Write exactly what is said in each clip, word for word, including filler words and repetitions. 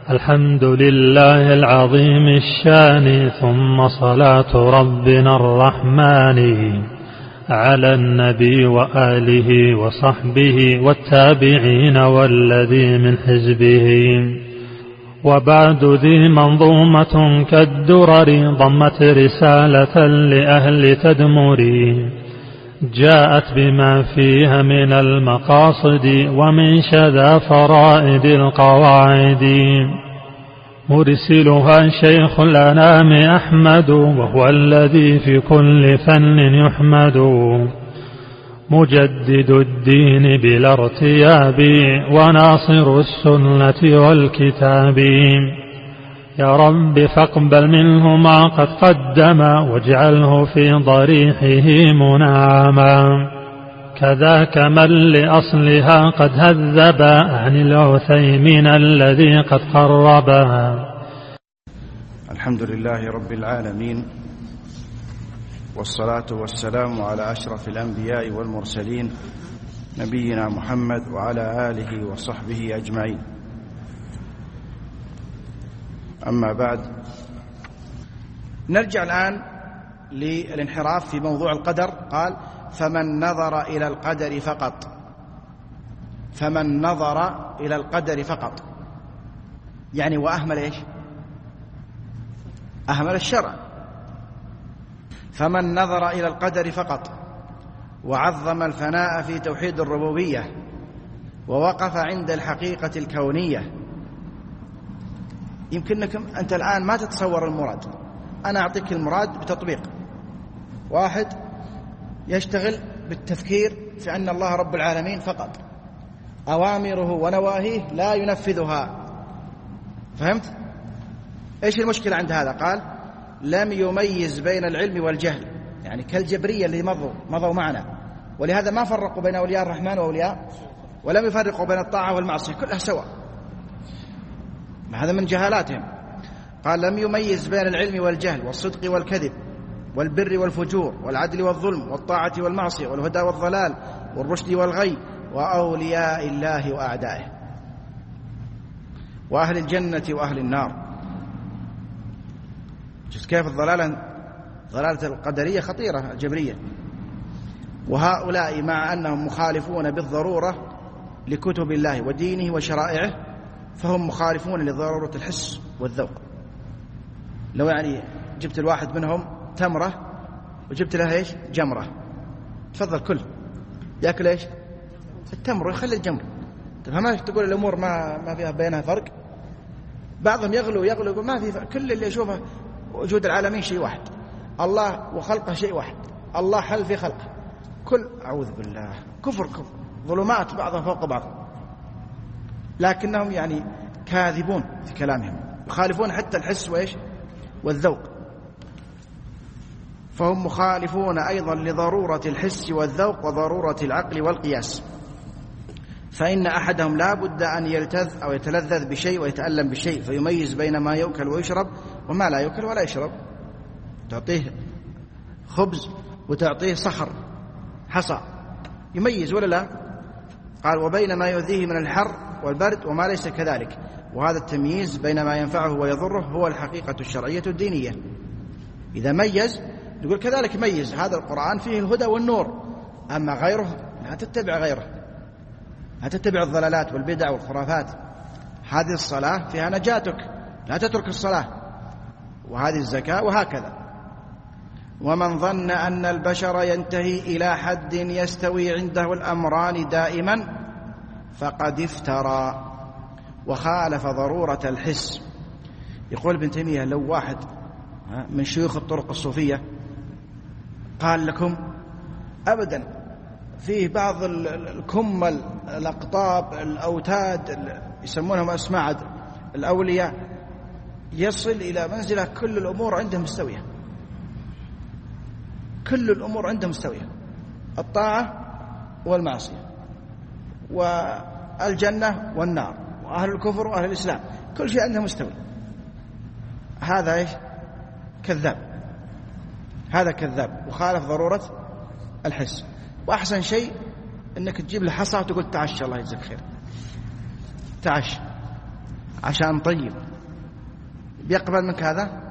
الحمد لله العظيم الشان، ثم صلاة ربنا الرحمن على النبي وآله وصحبه والتابعين والذي من حزبه. وبعد ذي منظومة كالدرر ضمت رسالة لأهل تدمري، جاءت بما فيها من المقاصد ومن شذا فرائد القواعد. مرسلها شيخ الأنام أحمد، وهو الذي في كل فن يحمد، مجدد الدين بلا ارتياب وناصر السنة والكتاب. يا رب فاقبل منه ما قد قدم، واجعله في ضريحه منعما. كذاك من لأصلها قد هذب عن العثيمين الذي قد قربها. الحمد لله رب العالمين، والصلاة والسلام على أشرف الأنبياء والمرسلين نبينا محمد وعلى آله وصحبه أجمعين. أما بعد، نرجع الآن للانحراف في موضوع القدر. قال: فمن نظر إلى القدر فقط فمن نظر إلى القدر فقط يعني وأهمل إيش؟ أهمل الشرع. فمن نظر إلى القدر فقط وعظم الفناء في توحيد الربوبية ووقف عند الحقيقة الكونية. يمكنكم أنت الآن ما تتصور المراد. أنا أعطيك المراد بتطبيق. واحد يشتغل بالتفكير في أن الله رب العالمين فقط، أوامره ونواهيه لا ينفذها. فهمت؟ إيش المشكلة عند هذا؟ قال: لم يميز بين العلم والجهل، يعني كالجبرية اللي مضوا مضوا معنا، ولهذا ما فرقوا بين أولياء الرحمن وأولياء، ولم يفرقوا بين الطاعة والمعصية، كلها سواء. هذا من جهالاتهم. قال: لم يميز بين العلم والجهل والصدق والكذب والبر والفجور والعدل والظلم والطاعة والمعصية والهدى والضلال والرشد والغي وأولياء الله وأعدائه، وأهل الجنة وأهل النار. شوف كيف الضلالة ضلالة القدرية خطيرة الجبرية. وهؤلاء مع أنهم مخالفون بالضرورة لكتب الله ودينه وشرائعه، فهم مخالفون لضرورة الحس والذوق. لو يعني جبت الواحد منهم تمرة وجبت لها ايش؟ جمرة، تفضل كل يأكل ايش؟ التمر ويخلي الجمر. تفهم؟ تقول الأمور ما ما فيها بينها فرق. بعضهم يغلو يغلو يقول ما في فرق. كل اللي يشوفه وجود العالمين شيء واحد، الله وخلقه شيء واحد، الله حل في خلقه. كل أعوذ بالله، كفر كفر ظلمات بعضهم فوق بعض. لكنهم يعني كاذبون في كلامهم، يخالفون حتى الحس وإيش والذوق. فهم مخالفون أيضا لضرورة الحس والذوق وضرورة العقل والقياس. فإن أحدهم لا بد أن يلتذ أو يتلذذ بشيء ويتألم بشيء، فيميز بين ما يؤكل ويشرب وما لا يؤكل ولا يشرب. تعطيه خبز وتعطيه صخر حصى، يميز ولا لا؟ قال: وبين ما يؤذيه من الحر والبرد وما ليس كذلك. وهذا التمييز بين ما ينفعه ويضره هو الحقيقة الشرعية الدينية. إذا ميز نقول كذلك ميز، هذا القرآن فيه الهدى والنور، أما غيره لا تتبع غيره، لا تتبع الضلالات والبدع والخرافات. هذه الصلاة فيها نجاتك، لا تترك الصلاة، وهذه الزكاة، وهكذا. ومن ظن أن البشر ينتهي إلى حد يستوي عنده الأمران دائما فقد افترى وخالف ضرورة الحس. يقول ابن تيمية: لو واحد من شيوخ الطرق الصوفية قال لكم أبدا فيه بعض الكمل الأقطاب الأوتاد يسمونهم أسماع الأولياء يصل إلى منزلة كل الأمور عنده مستوية، كل الأمور عنده مستوية، الطاعة والمعصية والجنة والنار وأهل الكفر وأهل الإسلام، كل شيء عنده مستوي. هذا إيش؟ كذاب، هذا كذاب وخالف ضرورة الحس. وأحسن شيء أنك تجيب له حصى وتقول تعش الله يجزاك خير، تعش. عشان طيب، بيقبل منك هذا؟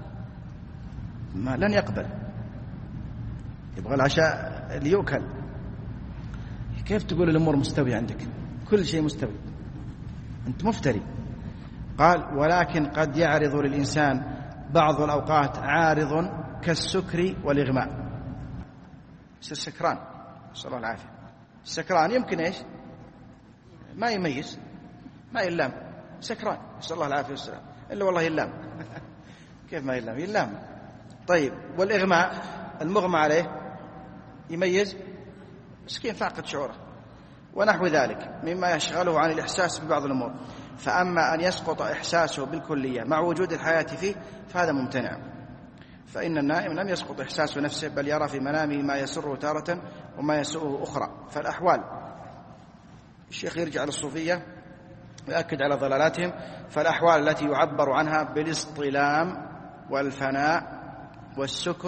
ما لن يقبل، يبغى العشاء اللي يؤكل. كيف تقول الأمور مستوية عندك؟ كل شيء مستوي، أنت مفتري. قال ولكن قد يعرض للإنسان بعض الأوقات عارض كالسكر والإغماء. السكران نسأل الله العافية، السكران يمكن إيش؟ ما يميز، ما يلام، سكران نسأل الله العافية والسلام، إلا والله يلام. كيف ما يلام؟ يلام. طيب والإغماء المغمى عليه يميز، مسكين فاقد شعوره ونحو ذلك مما يشغله عن الإحساس ببعض الأمور. فأما أن يسقط إحساسه بالكلية مع وجود الحياة فيه فهذا ممتنع، فإن النائم لم يسقط إحساس نفسه، بل يرى في منامه ما يسره تارة وما يسوءه أخرى. فالأحوال، الشيخ يرجع للصوفية ويأكد على ضلالاتهم، فالأحوال التي يعبر عنها بالاصطلام والفناء والسكر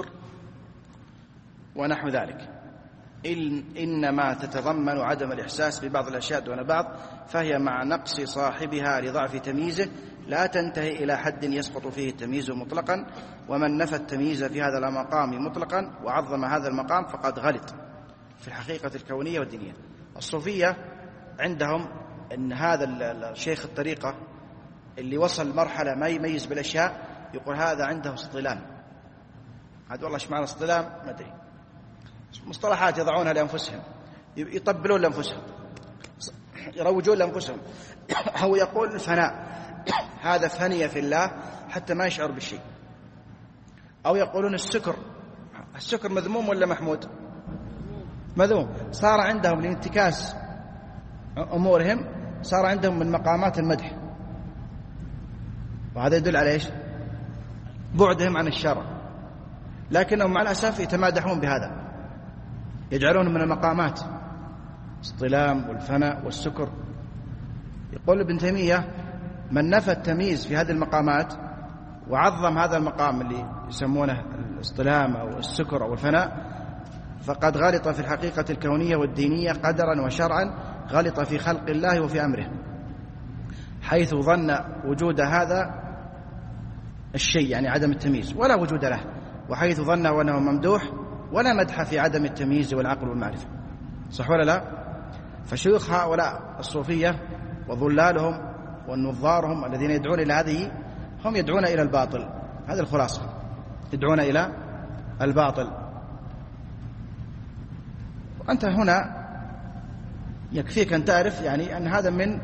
ونحو ذلك إن إنما تتضمن عدم الإحساس ببعض الأشياء دون بعض، فهي مع نقص صاحبها لضعف تمييزه لا تنتهي إلى حد يسقط فيه التمييز مطلقا. ومن نفى التمييز في هذا المقام مطلقا وعظم هذا المقام فقد غلط في الحقيقة الكونية والدينية. الصوفية عندهم أن هذا الشيخ الطريقة اللي وصل مرحلة ما يميز بالأشياء يقول هذا عنده اصطلام. هذا والله ايش معنى اصطلام؟ ما أدري، مصطلحات يضعونها لأنفسهم، يطبلون لأنفسهم، يروجون لأنفسهم. أو يقول الفناء، هذا فني في الله حتى ما يشعر بالشيء. أو يقولون السكر، السكر مذموم ولا محمود؟ مذموم. صار عندهم لانتكاس أمورهم، صار عندهم من مقامات المدح، وهذا يدل على إيش؟ بعدهم عن الشرع. لكنهم مع الأسف يتمادحون بهذا، يجعلونه من المقامات الاصطلام والفناء والسكر. يقول ابن تيمية من نفى التمييز في هذه المقامات وعظم هذا المقام اللي يسمونه الاصطلام أو السكر أو الفناء فقد غلط في الحقيقة الكونية والدينية قدرا وشرعا، غلط في خلق الله وفي أمره، حيث ظن وجود هذا الشيء يعني عدم التمييز ولا وجود له، وحيث ظن أنه ممدوح ولا مدح في عدم التمييز والعقل والمعرفة. صح ولا لا؟ فشيوخ هؤلاء الصوفية وظلالهم والنظارهم الذين يدعون إلى هذه هم يدعون إلى الباطل. هذه الخلاصة، يدعون إلى الباطل. وأنت هنا يكفيك أن تعرف يعني أن هذا من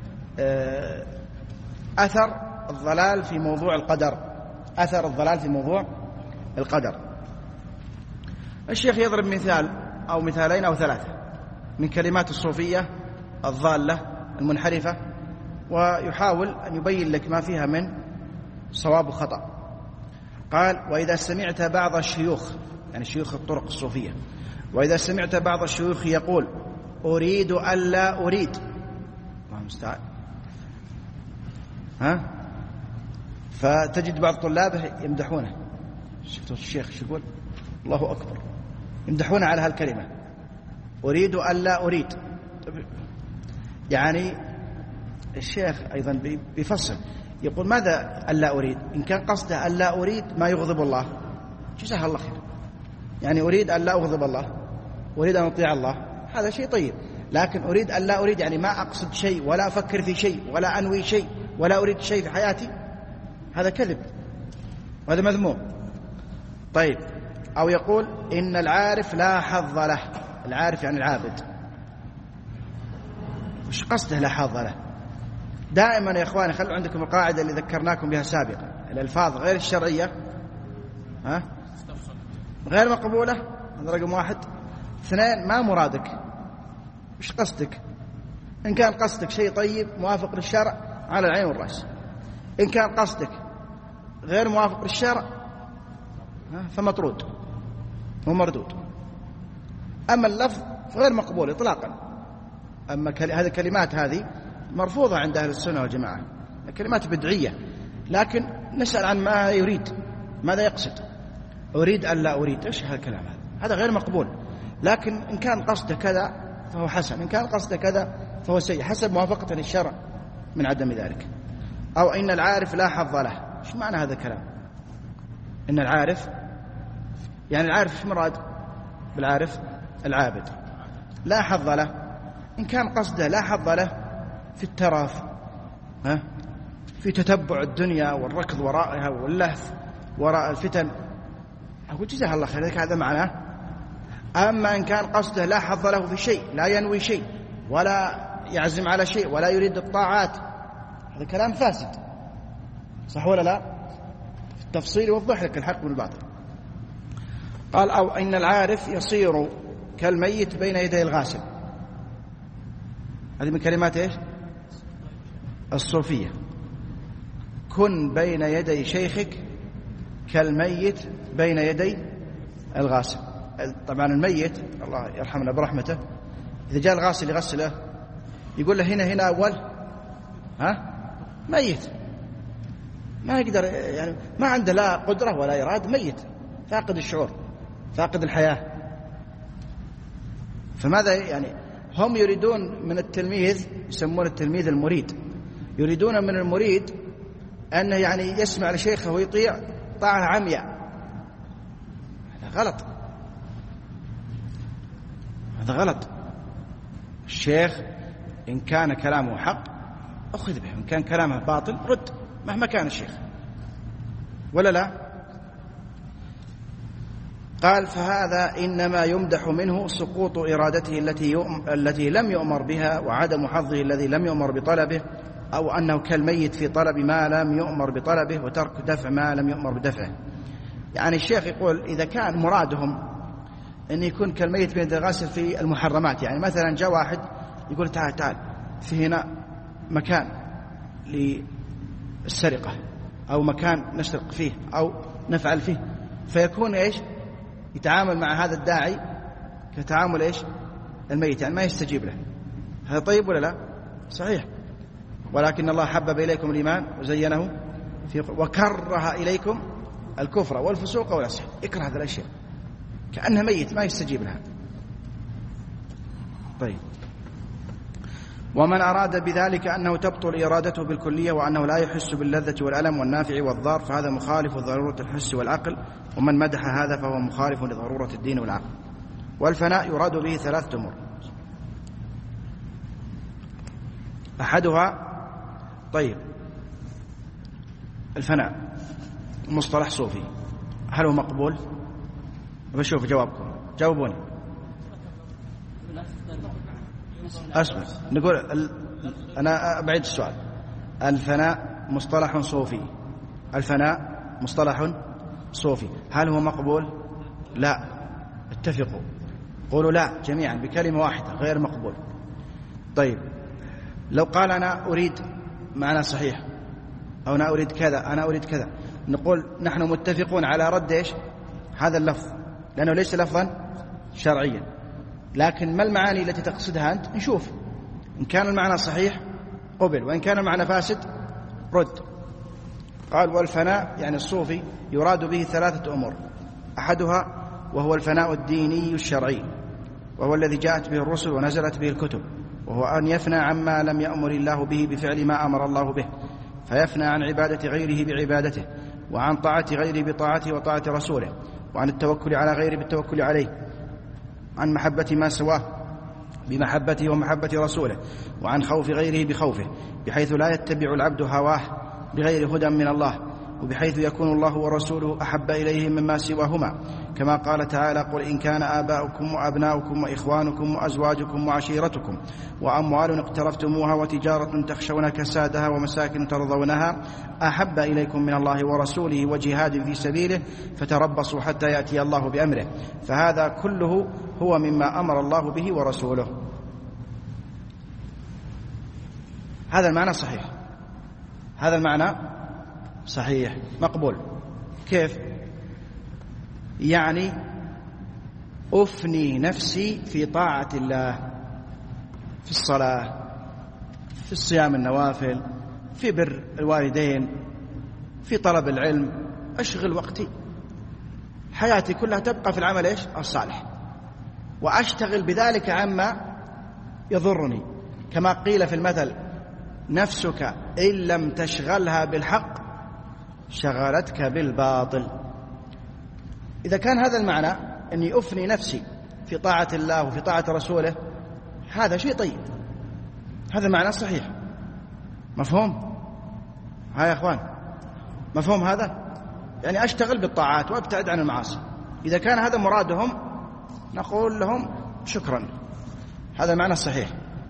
أثر الضلال في موضوع القدر، أثر الضلال في موضوع القدر. الشيخ يضرب مثال أو مثالين أو ثلاثة من كلمات الصوفية الضالة المنحرفة، ويحاول أن يبين لك ما فيها من صواب وخطأ. قال وإذا سمعت بعض الشيوخ، يعني شيوخ الطرق الصوفية، وإذا سمعت بعض الشيوخ يقول أريد ألا أريد، الله المستعان، ها، فتجد بعض طلابه يمدحونه. شفتوا الشيخ شو يقول؟ الله أكبر، يمدحونه على هالكلمة أريد ألا أريد. يعني الشيخ أيضا بيفصل يقول ماذا ألا أريد؟ إن كان قصده ألا أريد ما يغضب الله جزاه الله خير، يعني أريد ألا أغضب الله، أريد أن أطيع الله، هذا شيء طيب. لكن أريد ألا أريد يعني ما أقصد شيء ولا أفكر في شيء ولا أنوي شيء ولا أريد شيء في حياتي، هذا كذب وهذا مذموم. طيب أو يقول إن العارف لا حظ له، العارف يعني العابد، وش قصده لا حظ له؟ دائما يا إخواني خلوا عندكم القاعدة اللي ذكرناكم بها سابقا، الألفاظ غير الشرعية ها غير مقبولة، هذا رقم واحد. اثنين ما مرادك، وش قصدك؟ إن كان قصدك شيء طيب موافق للشرع على العين والرأس، إن كان قصدك غير موافق للشرع فمطرود ومردود. أما اللفظ غير مقبول إطلاقا. أما هذه الكلمات هذه مرفوضة عند أهل السنة والجماعة، كلمات بدعية، لكن نسأل عن ما يريد، ماذا يقصد؟ أريد أن لا أريد، إيش هذا الكلام هذا؟ هذا غير مقبول. لكن إن كان قصده كذا فهو حسن، إن كان قصده كذا فهو سيء، حسب موافقة للشرع من عدم ذلك. أو إن العارف لا حظ له. إيش معنى هذا الكلام؟ إن العارف يعني العارف إيش مراد بالعارف؟ العابد. لا حظ له، إن كان قصده لا حظ له في الترف، ها، في تتبع الدنيا والركض ورائها واللهث وراء الفتن، أقول جزاه الله خير، هذا معناه. أما إن كان قصده لا حظ له في شيء، لا ينوي شيء ولا يعزم على شيء ولا يريد الطاعات، هذا كلام فاسد، صح ولا لا؟ في التفصيل يوضح لك الحق والباطل. قال أو إن العارف يصير كالميت بين يدي الغاسل. هذه من كلمات إيش؟ الصوفية. كن بين يدي شيخك كالميت بين يدي الغاسل. طبعا الميت الله يرحمنا برحمته إذا جاء الغاسل يغسله يقول له هنا هنا أول، ها، ميت، ما يقدر، يعني ما عنده لا قدرة ولا إرادة، ميت فاقد الشعور فاقد الحياة. فماذا يعني هم يريدون من التلميذ، يسمون التلميذ المريد، يريدون من المريد أنه يعني يسمع لشيخه ويطيع طاعة عمياء. هذا غلط، هذا غلط. الشيخ إن كان كلامه حق أخذ به، إن كان كلامه باطل رد مهما كان الشيخ، ولا لا؟ قال فهذا إنما يمدح منه سقوط إرادته التي يؤم التي لم يؤمر بها، وعدم حظه الذي لم يؤمر بطلبه، أو أنه كالميت في طلب ما لم يؤمر بطلبه وترك دفع ما لم يؤمر بدفعه. يعني الشيخ يقول إذا كان مرادهم أن يكون كالميت بين الغاسل في المحرمات، يعني مثلا جاء واحد يقول تعال تعال في هنا مكان للسرقة أو مكان نسرق فيه أو نفعل فيه، فيكون إيش يتعامل مع هذا الداعي كتعامل إيش الميت، يعني ما يستجيب له. هذا طيب ولا لا؟ صحيح. ولكن الله حبب إليكم الإيمان وزينه في وكره إليكم الكفر والفسوق والعصيان، يكره هذه الأشياء كأنها ميت ما يستجيب لها. طيب، ومن أراد بذلك أنه تبطل إرادته بالكلية وأنه لا يحس باللذة والألم والنافع والضار فهذا مخالف لضرورة الحس والعقل، ومن مدح هذا فهو مخالف لضرورة الدين والعقل. والفناء يراد به ثلاثة أمور، أحدها طيب الفناء مصطلح صوفي، هل هو مقبول؟ بشوف جوابكم، جاوبوني. أسمع نقول ال... أنا أبعد السؤال. الفناء مصطلح صوفي، الفناء مصطلح صوفي، هل هو مقبول؟ لا، اتفقوا قولوا لا جميعا بكلمة واحدة غير مقبول. طيب لو قال أنا أريد معنى صحيح، أو أنا أريد كذا أنا أريد كذا، نقول نحن متفقون على رد إيش هذا اللفظ لأنه ليس لفظا شرعيا، لكن ما المعاني التي تقصدها أنت؟ نشوف إن كان المعنى صحيح قبل، وإن كان المعنى فاسد رد. قال والفناء يعني الصوفي يراد به ثلاثة أمور، أحدها وهو الفناء الديني الشرعي، وهو الذي جاءت به الرسل ونزلت به الكتب، وهو أن يفنى عما لم يأمر الله به بفعل ما أمر الله به، فيفنى عن عبادة غيره بعبادته، وعن طاعة غيره بطاعته وطاعة رسوله، وعن التوكل على غيره بالتوكل عليه، عن محبة ما سواه بمحبته ومحبة رسوله، وعن خوف غيره بخوفه، بحيث لا يتبع العبد هواه بغير هدى من الله، وبحيث يكون الله ورسوله أحب إليه مما سواهما، كما قال تعالى قل إن كان آباؤكم وأبناؤكم وإخوانكم وأزواجكم وعشيرتكم وأموال اقترفتموها وتجارة تخشون كسادها ومساكن ترضونها أحب إليكم من الله ورسوله وجهاد في سبيله فتربصوا حتى يأتي الله بأمره، فهذا كله هو مما أمر الله به ورسوله. هذا المعنى صحيح، هذا المعنى صحيح مقبول. كيف؟ يعني أفني نفسي في طاعة الله، في الصلاة، في الصيام النوافل، في بر الوالدين، في طلب العلم، أشغل وقتي، حياتي كلها تبقى في العمل إيش؟ الصالح، وأشتغل بذلك عما يضرني، كما قيل في المثل نفسك إن لم تشغلها بالحق شغلتك بالباطل. إذا كان هذا المعنى أني أفني نفسي في طاعة الله وفي طاعة رسوله، هذا شيء طيب، هذا معنى صحيح، مفهوم؟ ها يا أخوان، مفهوم هذا؟ يعني أشتغل بالطاعات وأبتعد عن المعاصي. إذا كان هذا مرادهم نقول لهم شكرا، هذا المعنى الصحيح.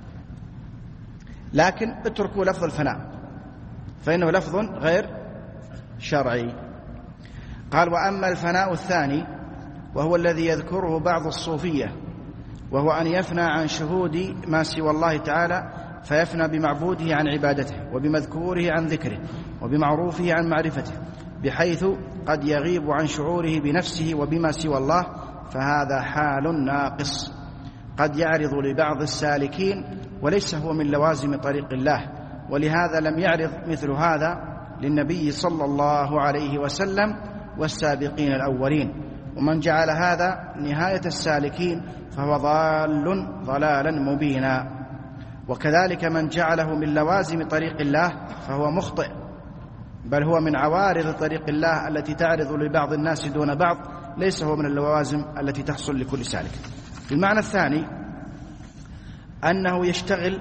لكن اتركوا لفظ الفناء فإنه لفظ غير شرعي. قال: وأما الفناء الثاني وهو الذي يذكره بعض الصوفية، وهو أن يفنى عن شهود ما سوى الله تعالى، فيفنى بمعبوده عن عبادته، وبمذكوره عن ذكره، وبمعروفه عن معرفته، بحيث قد يغيب عن شعوره بنفسه وبما سوى الله، فهذا حال ناقص قد يعرض لبعض السالكين وليس هو من لوازم طريق الله. ولهذا لم يعرض مثل هذا للنبي صلى الله عليه وسلم والسابقين الأولين. ومن جعل هذا نهاية السالكين فهو ضال ضلالا مبينا. وكذلك من جعله من لوازم طريق الله فهو مخطئ، بل هو من عوارض طريق الله التي تعرض لبعض الناس دون بعض، ليس هو من اللوازم التي تحصل لكل سالك. المعنى الثاني أنه يشتغل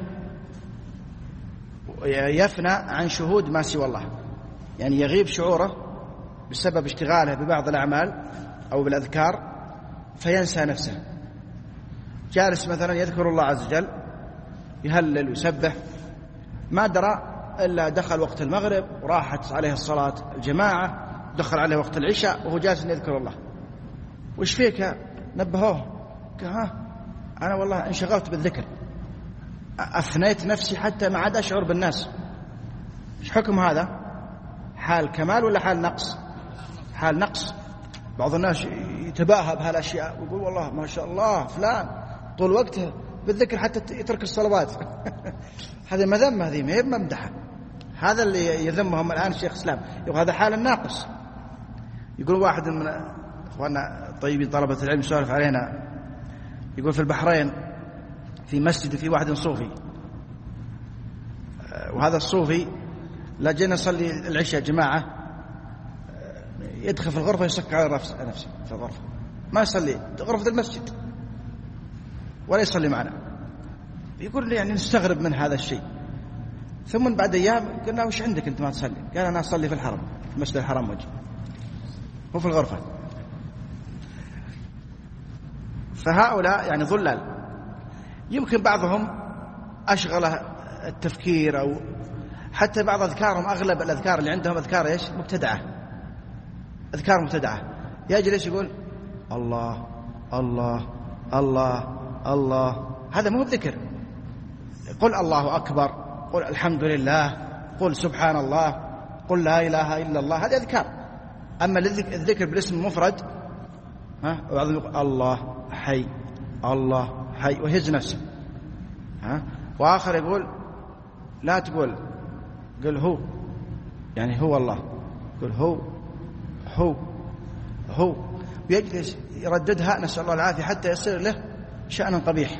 يفنى عن شهود ما سوى الله، يعني يغيب شعوره بسبب اشتغاله ببعض الأعمال أو بالأذكار فينسى نفسه. جالس مثلا يذكر الله عز وجل، يهلل ويسبح، ما درى إلا دخل وقت المغرب وراحت عليه الصلاة الجماعة، دخل عليه وقت العشاء وهو جالس يذكر الله. وش فيك؟ نبهوه، قال: ها أنا والله انشغلت بالذكر، أفنيت نفسي حتى ما عاد أشعر بالناس. إيش حكم هذا؟ حال كمال ولا حال نقص؟ حال نقص. بعض الناس يتباهى بهالأشياء ويقول: والله ما شاء الله فلان طول وقته بالذكر حتى يترك الصلوات. هذه مذمة، هذه ما هي ممدحة. هذا اللي يذمهم الآن الشيخ الإسلام، يقول هذا حال الناقص. يقول واحد من أخواننا طيبين طلبة العلم سولف علينا، يقول في البحرين في مسجد في واحد صوفي، وهذا الصوفي لا جينا نصلي العشاء جماعة يدخل في الغرفة يسك على نفسه في الغرفة، ما يصلي غرفة المسجد ولا يصلي معنا. يقول لي يعني نستغرب من هذا الشيء. ثم بعد أيام قلنا: وش عندك أنت ما تصلي؟ قال: أنا أصلي في الحرم، في مسجد الحرم وجه، هو في الغرفة. فهؤلاء يعني ضلال. يمكن بعضهم أشغله التفكير، أو حتى بعض أذكارهم، أغلب الأذكار اللي عندهم أذكار إيش؟ مبتدعة، أذكار مبتدعة. يجلس يقول: الله الله الله الله، هذا مو بذكر. قل الله أكبر، قل الحمد لله، قل سبحان الله، قل لا إله إلا الله، هذا أذكار. أما الذكر بالاسم المفرد، ها، وبعضهم يقول الله حي الله حي ويهز نفسه، ها. وآخر يقول: لا تقول، قل هو، يعني هو الله، قل هو هو هو، ويجلس يرددها، نسأل الله العافية، حتى يصير له شأن قبيح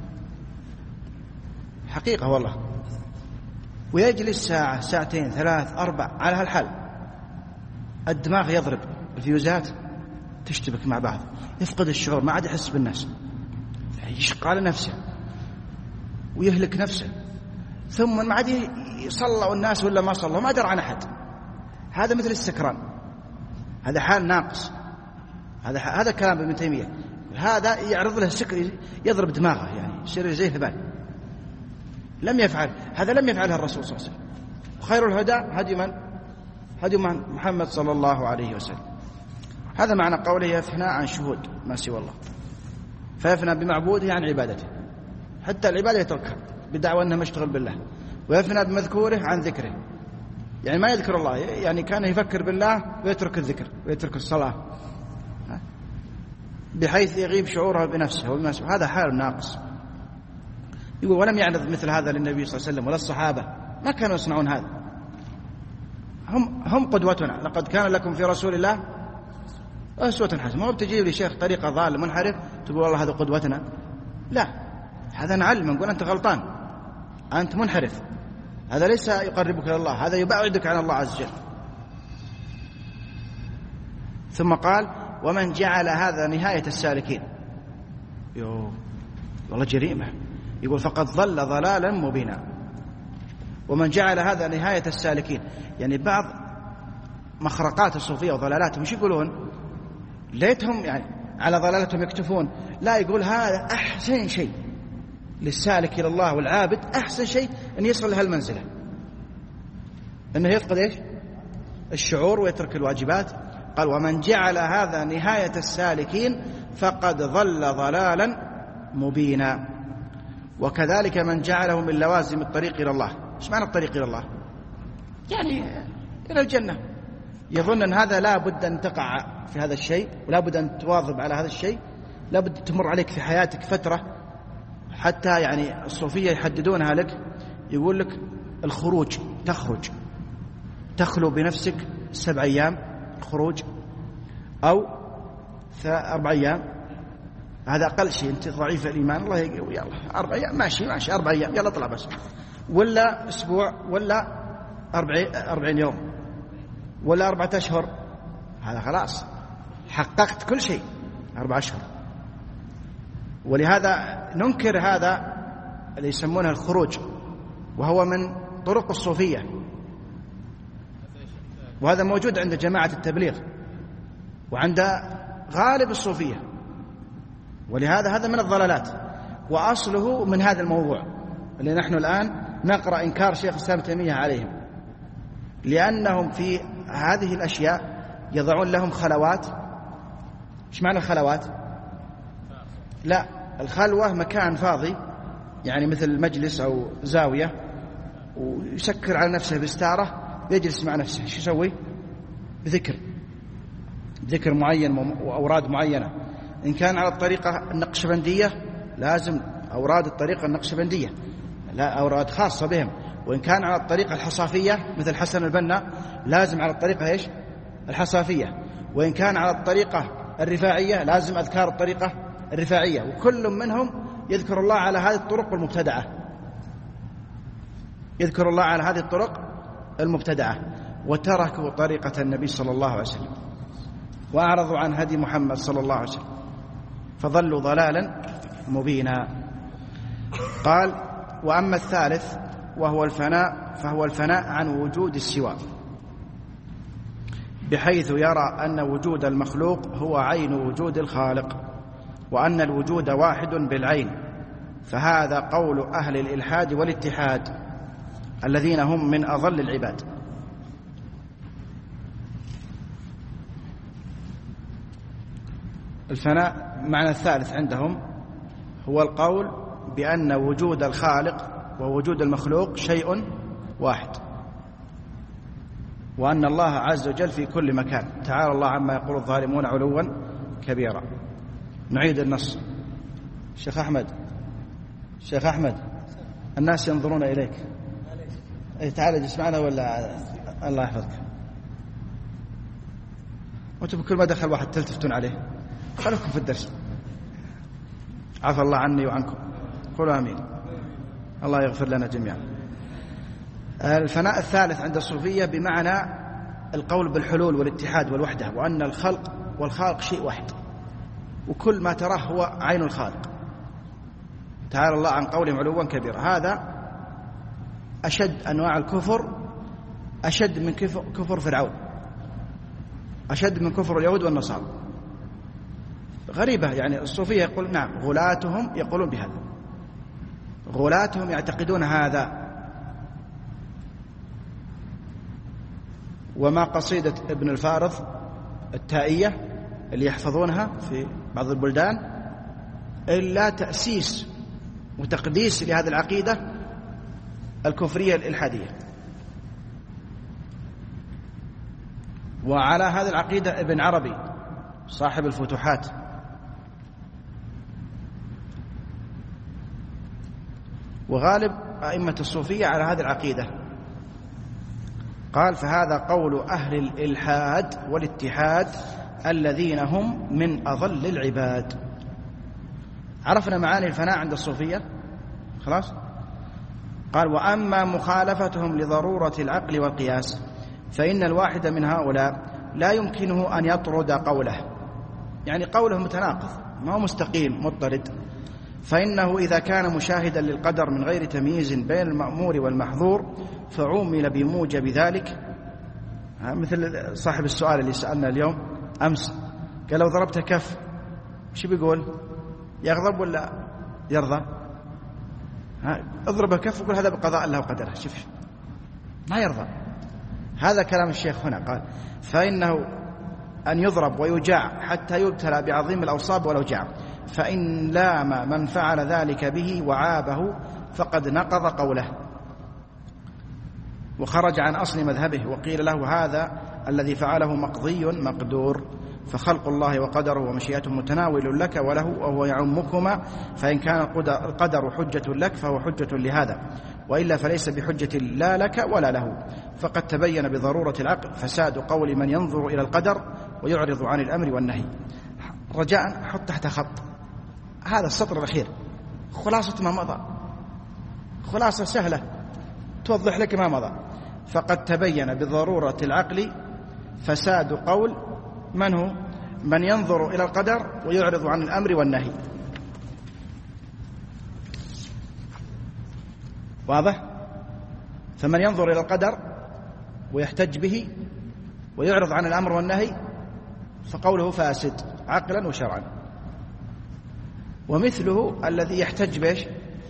حقيقة والله. ويجلس ساعة ساعتين ثلاث أربع على هالحال، الدماغ يضرب، الفيوزات تشتبك مع بعض، يفقد الشعور، ما عاد يحس بالناس، يشق على نفسه ويهلك نفسه. ثم ما عاد يصلوا الناس ولا ما صلوا، ما درى عن أحد. هذا مثل السكران، هذا حال ناقص. هذا هذا كلام ابن تيمية. هذا يعرض له السكر يضرب دماغه، يعني يصير زي ثبان. لم يفعل هذا، لم يفعله الرسول صلى الله عليه وسلم. خير الهدى هدي من؟ هدي محمد صلى الله عليه وسلم. هذا معنى قوله: يفنى عن شهود ما سوى الله، فيفنى بمعبوده عن عبادته، حتى العبادة يتركها بدعوى أنه مشتغل بالله. ويفنى بمذكوره عن ذكره، يعني ما يذكر الله، يعني كان يفكر بالله ويترك الذكر ويترك الصلاة، بحيث يغيب شعوره بنفسه وبما سوى. هذا حال ناقص. يقول: ولم يعرض مثل هذا للنبي صلى الله عليه وسلم ولا الصحابة، ما كانوا يصنعون هذا. هم هم قدوتنا، لقد كان لكم في رسول الله أسوة حسنة. ما بتجيب لي شيخ طريقة ضال منحرف تقول والله هذا قدوتنا، لا، هذا نعلم، نقول أنت غلطان، أنت منحرف، هذا ليس يقربك إلى الله، هذا يبعدك عن الله عز وجل. ثم قال ومن جعل هذا نهاية السالكين، يو والله جريمة، يقول فقد ضل ضلالا مبينا. ومن جعل هذا نهاية السالكين، يعني بعض مخرقات الصوفية وضلالاتهم مش يقولون ليتهم يعني على ضلالتهم يكتفون، لا، يقول هذا أحسن شيء للسالك إلى الله والعابد، أحسن شيء أن يصل لهالمنزلة، أنه يفقد إيش؟ الشعور ويترك الواجبات. قال ومن جعل هذا نهاية السالكين فقد ضل ضلالا مبينا. وكذلك من جعله من لوازم الطريق إلى الله. إيش معنى الطريق إلى الله؟ يعني إلى الجنة، يظن أن هذا لا بد أن تقع في هذا الشيء، ولا بد أن تواظب على هذا الشيء، لا بد تمر عليك في حياتك فترة، حتى يعني الصوفية يحددونها لك، يقول لك الخروج، تخرج تخلو بنفسك سبع أيام خروج، أو أربع أيام، هذا أقل شيء، أنت ضعيف الإيمان الله يقول يلا أربع أيام ماشي ماشي أربع أيام يلا اطلع بس، ولا أسبوع، ولا أربعين يوم، ولا أربعة أشهر، هذا خلاص حققت كل شيء أربعة أشهر. ولهذا ننكر هذا اللي يسمونه الخروج، وهو من طرق الصوفية، وهذا موجود عند جماعة التبليغ وعند غالب الصوفية، ولهذا هذا من الضلالات، وأصله من هذا الموضوع اللي نحن الآن نقرأ إنكار شيخ الإسلام تيمية عليهم، لأنهم في هذه الأشياء يضعون لهم خلوات. إيش معنى الخلوات؟ لا، الخلوة مكان فاضي، يعني مثل مجلس أو زاوية، ويسكر على نفسه بستارة، يجلس مع نفسه، شو يسوي؟ بذكر ذكر معين وأوراد معينة. إن كان على الطريقة النقشبندية لازم أوراد الطريقة النقشبندية، لا أوراد خاصة بهم. وإن كان على الطريقة الحصافية مثل حسن البنا لازم على الطريقة إيش؟ الحصافية. وإن كان على الطريقة الرفاعية لازم أذكار الطريقة الرفاعية، وكل منهم يذكر الله على هذه الطرق المبتدعة، يذكر الله على هذه الطرق المبتدعة، وتركوا طريقة النبي صلى الله عليه وسلم، وأعرضوا عن هدي محمد صلى الله عليه وسلم، فضلوا ضلالا مبينا. قال وأما الثالث وهو الفناء، فهو الفناء عن وجود السوى، بحيث يرى أن وجود المخلوق هو عين وجود الخالق، وأن الوجود واحد بالعين. فهذا قول أهل الإلحاد والاتحاد الذين هم من أضل العباد. الفناء معنى الثالث عندهم هو القول بأن وجود الخالق ووجود المخلوق شيء واحد، وأن الله عز وجل في كل مكان، تعالى الله عما يقول الظالمون علوا كبيرا. نعيد النص. شيخ أحمد، شيخ أحمد، الناس ينظرون إليك، تعال اجلس معنا ولا الله يحفظك. وانتم بكل ما دخل واحد تلتفتون عليه، خلوكم في الدرس. عفى الله عني وعنكم، قولوا آمين. الله يغفر لنا جميعا. الفناء الثالث عند الصوفية بمعنى القول بالحلول والاتحاد والوحدة، وأن الخلق والخالق شيء واحد، وكل ما تراه هو عين الخالق، تعالى الله عن قولهم علوا كبيرا. هذا أشد أنواع الكفر، أشد من كفر فرعون، أشد من كفر اليهود والنصارى. غريبة، يعني الصوفية يقول نعم، غلاتهم يقولون بهذا، غلاتهم يعتقدون هذا. وما قصيدة ابن الفارض التائية اللي يحفظونها في بعض البلدان إلا تأسيس وتقديس لهذه العقيدة الكفرية الإلحادية. وعلى هذه العقيدة ابن عربي صاحب الفتوحات. وغالب أئمة الصوفية على هذه العقيدة. قال فهذا قول أهل الإلحاد والاتحاد الذين هم من أضل العباد. عرفنا معاني الفناء عند الصوفية خلاص. قال: وأما مخالفتهم لضرورة العقل والقياس فإن الواحد من هؤلاء لا يمكنه أن يطرد قوله، يعني قوله متناقض ما هو مستقيم مضطرد، فإنه إذا كان مشاهدا للقدر من غير تمييز بين المأمور والمحظور فعومل بموجب ذلك. مثل صاحب السؤال اللي سألنا اليوم أمس، قال: لو ضربت كف وش بيقول؟ يغضب ولا يرضى؟ اضرب كف وقول هذا بقضاء الله وقدره. شوف ما يرضى. هذا كلام الشيخ هنا، قال: فإنه أن يضرب ويجاع حتى يبتلى بعظيم الأوصاب والأوجاع، فإن لام من فعل ذلك به وعابه فقد نقض قوله وخرج عن أصل مذهبه، وقيل له هذا الذي فعله مقضي مقدور، فخلق الله وقدره ومشيئته متناول لك وله وهو يعمكما، فإن كان القدر حجة لك فهو حجة لهذا، وإلا فليس بحجة لا لك ولا له. فقد تبين بضرورة العقل فساد قول من ينظر إلى القدر ويعرض عن الأمر والنهي. رجاء حط تحت خط هذا السطر الأخير خلاصة ما مضى، خلاصة سهلة توضح لك ما مضى. فقد تبين بضرورة العقل فساد قول من هو من ينظر إلى القدر ويعرض عن الأمر والنهي. واضح؟ فمن ينظر إلى القدر ويحتج به ويعرض عن الأمر والنهي فقوله فاسد عقلا وشرعا. ومثله الذي يحتج بيش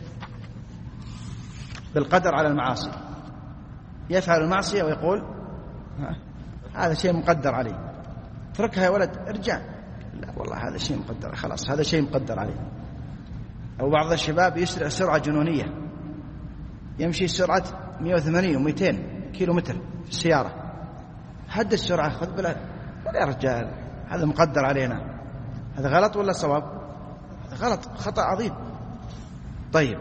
بالقدر على المعاصي، يفعل المعصية ويقول هذا شيء مقدر عليه، اتركها يا ولد ارجع، لا والله هذا شيء مقدر، خلاص هذا شيء مقدر عليه. أو بعض الشباب يسرع سرعة جنونية، يمشي سرعة مئة وثمانين ومئتين كيلو متر في السيارة، حد السرعة خذ بالك يا رجال هذا مقدر علينا. هذا غلط ولا صواب؟ هذا غلط، خطأ عظيم. طيب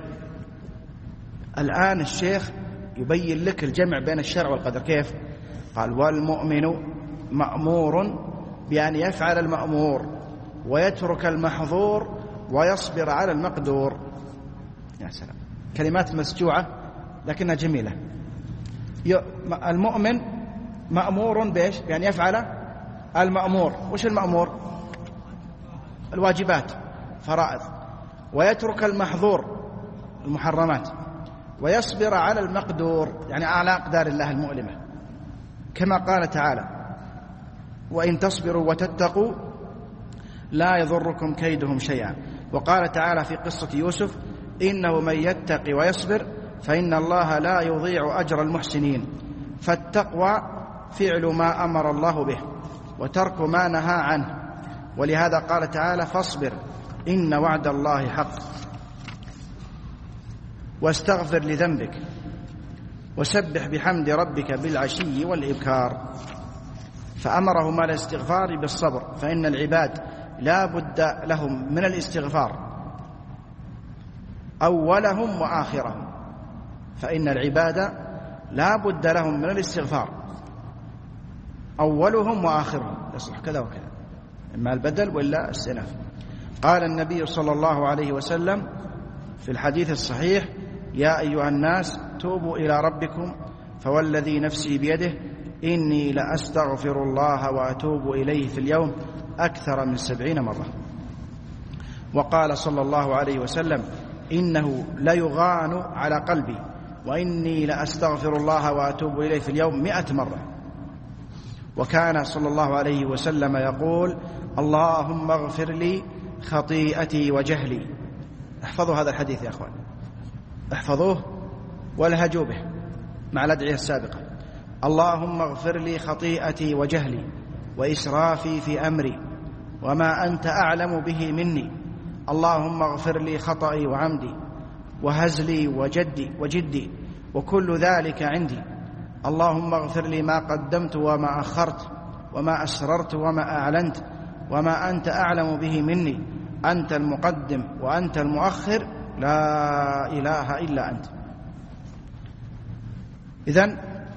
الآن الشيخ يبين لك الجمع بين الشرع والقدر. كيف؟ قال: والمؤمن مأمور بأن يفعل المأمور ويترك المحظور ويصبر على المقدور. يا سلام، كلمات مسجوعة لكنها جميلة. المؤمن مأمور بإيش؟ بأن يفعل المأمور. وش المأمور؟ الواجبات فرائض. ويترك المحظور المحرمات، ويصبر على المقدور يعني على أقدار الله المؤلمة، كما قال تعالى: وإن تصبروا وتتقوا لا يضركم كيدهم شيئا. وقال تعالى في قصة يوسف: إنه من يتق ويصبر فإن الله لا يضيع أجر المحسنين. فالتقوى فعل ما أمر الله به وترك ما نهى عنه، ولهذا قال تعالى: فاصبر إن وعد الله حق، واستغفر لذنبك، وسبح بحمد ربك بالعشي والإبكار. فأمرهم على الاستغفار بالصبر، فإن العباد لا بد لهم من الاستغفار أولهم وآخرهم، فإن العباد لا بد لهم من الاستغفار أولهم وآخرهم، يصلح كذا وكذا، إما البدل ولا السلف. قال النبي صلى الله عليه وسلم في الحديث الصحيح: يا أيها الناس توبوا إلى ربكم فوالذي نفسي بيده إني لأستغفر الله وأتوب إليه في اليوم أكثر من سبعين مرة. وقال صلى الله عليه وسلم: إنه ليغان على قلبي وإني لأستغفر الله وأتوب إليه في اليوم مئة مرة. وكان صلى الله عليه وسلم يقول: اللهم اغفر لي خطيئتي وجهلي. احفظوا هذا الحديث يا أخوان، احفظوه والهجوا به مع الأدعية السابقة. اللهم اغفر لي خطيئتي وجهلي وإسرافي في أمري وما أنت أعلم به مني. اللهم اغفر لي خطئي وعمدي وهزلي وجدي وجدي وكل ذلك عندي. اللهم اغفر لي ما قدمت وما أخرت وما أسررت وما أعلنت وما أنت أعلم به مني. أنت المقدم وأنت المؤخر لا إله إلا أنت. إذن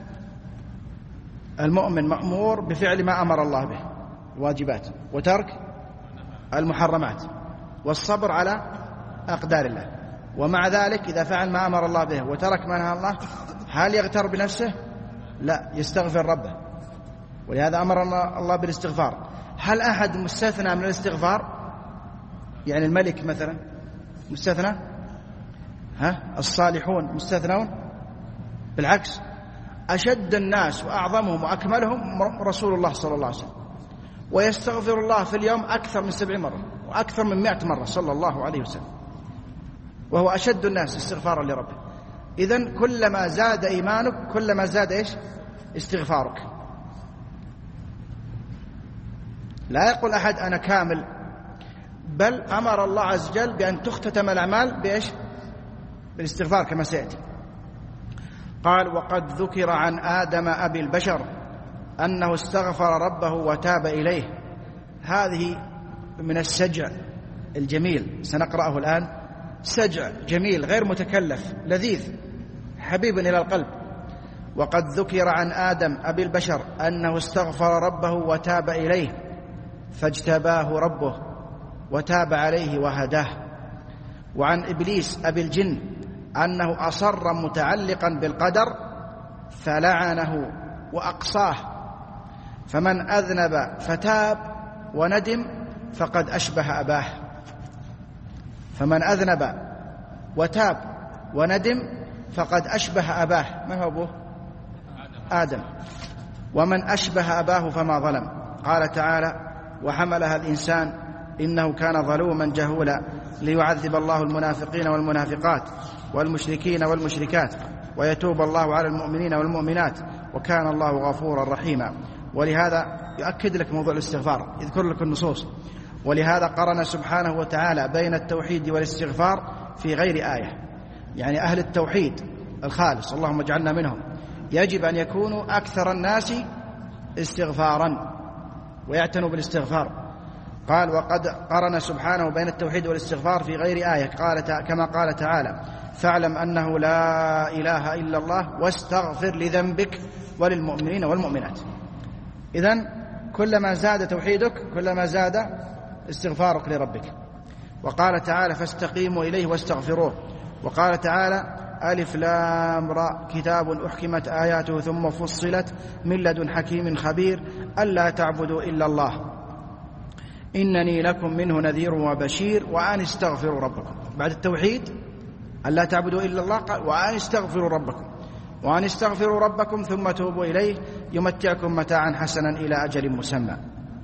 المؤمن مأمور بفعل ما أمر الله به واجبات، وترك المحرمات، والصبر على أقدار الله. ومع ذلك إذا فعل ما أمر الله به وترك ما نهى الله هل يغتر بنفسه؟ لا، يستغفر ربه، ولهذا أمر الله بالاستغفار. هل أحد مستثنى من الاستغفار؟ يعني الملك مثلا مستثنى؟ ها؟ الصالحون مستثنون؟ بالعكس، أشد الناس وأعظمهم وأكملهم رسول الله صلى الله عليه وسلم، ويستغفر الله في اليوم أكثر من سبع مرة وأكثر من مئة مرة صلى الله عليه وسلم، وهو أشد الناس استغفارا لربه. إذن كلما زاد إيمانك كلما زاد إيش؟ استغفارك. لا يقول أحد أنا كامل، بل أمر الله عز وجل بأن تختتم الأعمال بإيش؟ بالاستغفار كما سيأتي. قال وقد ذكر عن آدم أبي البشر أنه استغفر ربه وتاب إليه. هذه من السجع الجميل، سنقرأه الآن، سجع جميل غير متكلف لذيذ حبيب إلى القلب. وقد ذكر عن آدم أبي البشر أنه استغفر ربه وتاب إليه فاجتباه ربه وتاب عليه وهداه. وعن إبليس أبي الجن أنه أصر متعلقا بالقدر فلعنه وأقصاه، فمن أذنب فتاب وندم فقد أشبه أباه. فمن أذنب وتاب وندم فقد أشبه أباه. من هو أبوه؟ آدم. ومن أشبه أباه فما ظلم. قال تعالى وحملها الإنسان إنه كان ظلوما جهولا ليعذب الله المنافقين والمنافقات والمشركين والمشركات ويتوب الله على المؤمنين والمؤمنات وكان الله غفورا رحيما. ولهذا يؤكد لك موضوع الاستغفار، يذكر لك النصوص. ولهذا قرن سبحانه وتعالى بين التوحيد والاستغفار في غير آية. يعني أهل التوحيد الخالص اللهم اجعلنا منهم يجب أن يكونوا أكثر الناس استغفارا ويعتنوا بالاستغفار. قال وقد قرن سبحانه بين التوحيد والاستغفار في غير آية، قال كما قال تعالى فاعلم أنه لا إله إلا الله واستغفر لذنبك وللمؤمنين والمؤمنات. إذن كلما زاد توحيدك كلما زاد استغفارك لربك. وقال تعالى فاستقيموا إليه واستغفروه. وقال تعالى ألف لام را كتاب أحكمت آياته ثم فصلت من لدن حكيم خبير ألا تعبدوا إلا الله إنني لكم منه نذير وبشير وأن استغفروا ربكم. بعد التوحيد ألا تعبدوا إلا الله قال وأن استغفروا ربكم وأن استغفروا ربكم ثم توبوا إليه يمتعكم متاعا حسنا إلى أجل مسمى.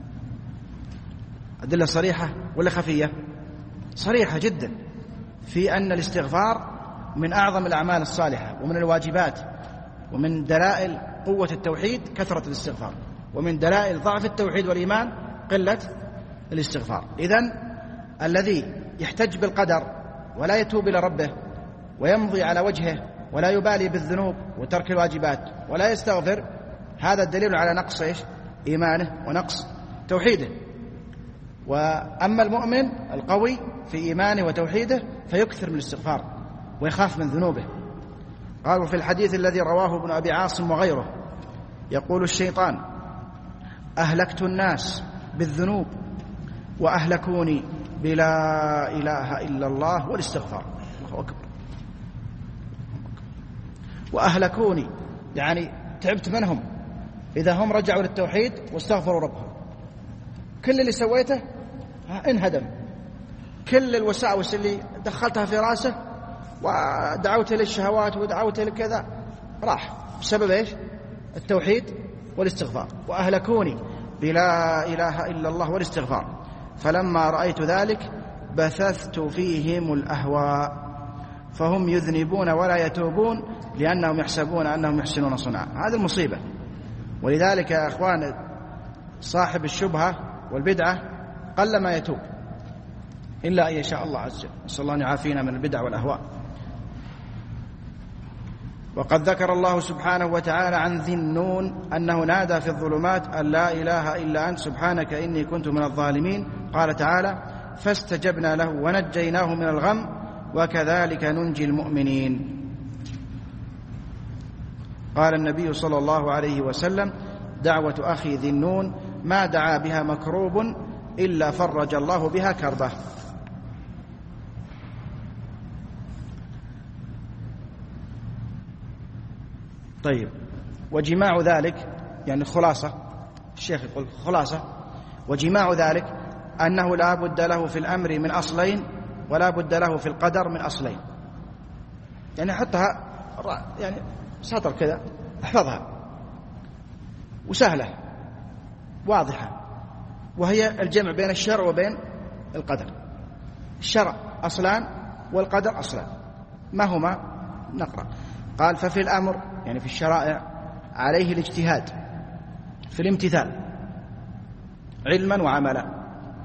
أدلة صريحة ولا خفية؟ صريحة جدا في أن الاستغفار من أعظم الأعمال الصالحة ومن الواجبات، ومن دلائل قوة التوحيد كثرة الاستغفار، ومن دلائل ضعف التوحيد والإيمان قلة الاستغفار. إذن الذي يحتج بالقدر ولا يتوب إلى ربه ويمضي على وجهه ولا يبالي بالذنوب وترك الواجبات ولا يستغفر، هذا الدليل على نقص إيش؟ إيمانه ونقص توحيده. وأما المؤمن القوي في إيمانه وتوحيده فيكثر من الاستغفار ويخاف من ذنوبه. قالوا في الحديث الذي رواه ابن أبي عاصم وغيره يقول الشيطان أهلكت الناس بالذنوب وأهلكوني بلا إله إلا الله والاستغفار. الله أكبر. وأهلكوني يعني تعبت منهم إذا هم رجعوا للتوحيد واستغفروا ربهم. كل اللي سويته انهدم، كل الوساوس اللي دخلتها في راسه ودعوت للشهوات ودعوت لكذا راح بسبب إيش؟ التوحيد والاستغفار. وأهلكوني بلا إله إلا الله والاستغفار فلما رأيت ذلك بثثت فيهم الأهواء فهم يذنبون ولا يتوبون لأنهم يحسبون أنهم يحسنون صنعا. هذه المصيبة. ولذلك يا أخوان صاحب الشبهة والبدعة قلما يتوب إلا أن يشاء الله عز وجل. نسأل الله أن يعافينا من البدع والأهواء. وقد ذكر الله سبحانه وتعالى عن ذي النون أنه نادى في الظلمات أن لا إله إلا أنت سبحانك إني كنت من الظالمين. قال تعالى فاستجبنا له ونجيناه من الغم وكذلك ننجي المؤمنين. قال النبي صلى الله عليه وسلم دعوة أخي ذي النون ما دعا بها مكروب إلا فرج الله بها كربه. طيب، وجماع ذلك يعني خلاصة، الشيخ يقول خلاصة، وجماع ذلك أنه لا بد له في الأمر من أصلين ولا بد له في القدر من أصلين. يعني حطها يعني سطر كذا احفظها، وسهلة واضحة، وهي الجمع بين الشرع وبين القدر. الشرع أصلان والقدر أصلان، ما هما؟ نقرأ. قال ففي الأمر يعني في الشرائع عليه الاجتهاد في الامتثال علما وعملا،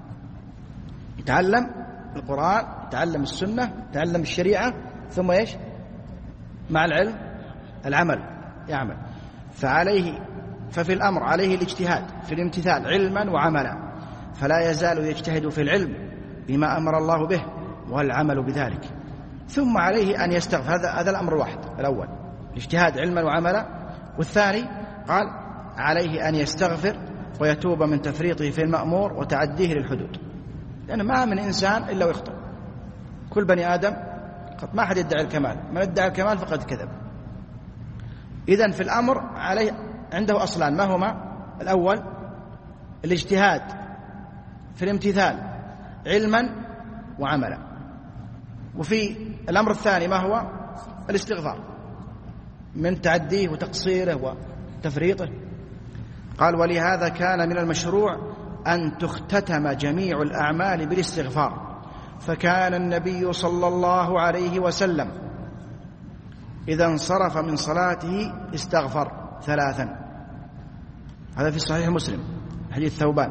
يتعلم القرآن، يتعلم السنة، يتعلم الشريعة، ثم ايش؟ مع العلم العمل، يعمل. فعليه ففي الأمر عليه الاجتهاد في الامتثال علما وعملا، فلا يزال يجتهد في العلم بما أمر الله به والعمل بذلك، ثم عليه أن يستغفر. هذا هذا الأمر الواحد الأول، الاجتهاد علما وعملا. والثاني قال عليه أن يستغفر ويتوب من تفريطه في المأمور وتعديه للحدود، لأن ما من إنسان إلا ويخطئ، كل بني آدم ما أحد يدعي الكمال، من ادعى الكمال فقد كذب. إذن في الأمر عليه عنده أصلان، ما هما؟ الأول الاجتهاد في الامتثال علما وعملا، وفي الأمر الثاني ما هو؟ الاستغفار من تعديه وتقصيره وتفريطه. قال ولهذا كان من المشروع أن تختتم جميع الأعمال بالاستغفار، فكان النبي صلى الله عليه وسلم إذا انصرف من صلاته استغفر ثلاثا. هذا في صحيح مسلم حديث ثوبان.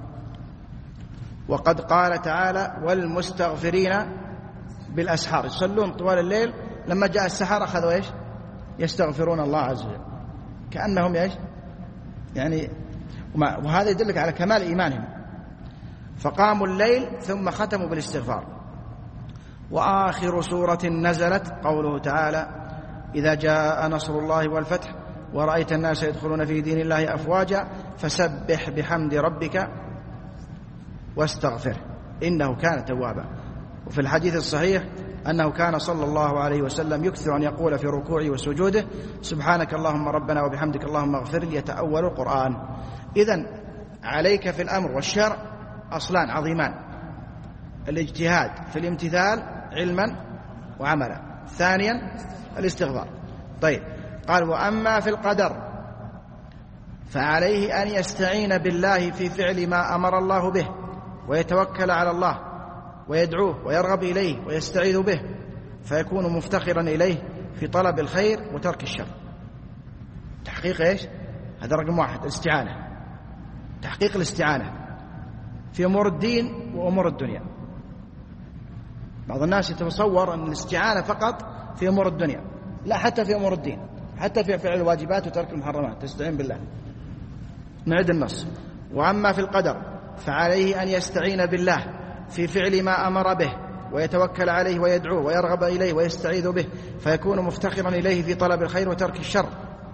وقد قال تعالى والمستغفرين بالأسحار، يصلون طوال الليل، لما جاء السحر أخذوا إيش؟ يستغفرون الله عز وجل، كأنهم إيش؟ يعني وهذا يدلك على كمال إيمانهم. فقاموا الليل ثم ختموا بالاستغفار. وآخر سورة نزلت قوله تعالى إذا جاء نصر الله والفتح ورأيت الناس يدخلون في دين الله أفواجا فسبح بحمد ربك واستغفره إنه كان توابا. وفي الحديث الصحيح أنه كان صلى الله عليه وسلم يكثر أن يقول في ركوعه وسجوده سبحانك اللهم ربنا وبحمدك اللهم اغفر لي، يتأول القرآن. إذن عليك في الأمر والشرع أصلان عظيمان، الاجتهاد في الامتثال علما وعملا، ثانيا الاستغفار. طيب، قال وأما في القدر فعليه أن يستعين بالله في فعل ما أمر الله به ويتوكل على الله ويدعوه ويرغب إليه ويستعيذ به، فيكون مفتقرا إليه في طلب الخير وترك الشر. تحقيق إيش؟ هذا رقم واحد، الاستعانة، تحقيق الاستعانة في أمور الدين وأمور الدنيا. بعض الناس يتصور أن الاستعانة فقط في أمور الدنيا، لا، حتى في أمور الدين، حتى في فعل الواجبات وترك المحرمات تستعين بالله. نعد النص. وأما في القدر فعليه أن يستعين بالله في فعل ما أمر به ويتوكل عليه ويدعوه ويرغب إليه ويستعيذ به، فيكون مفتقرا إليه في طلب الخير وترك الشر.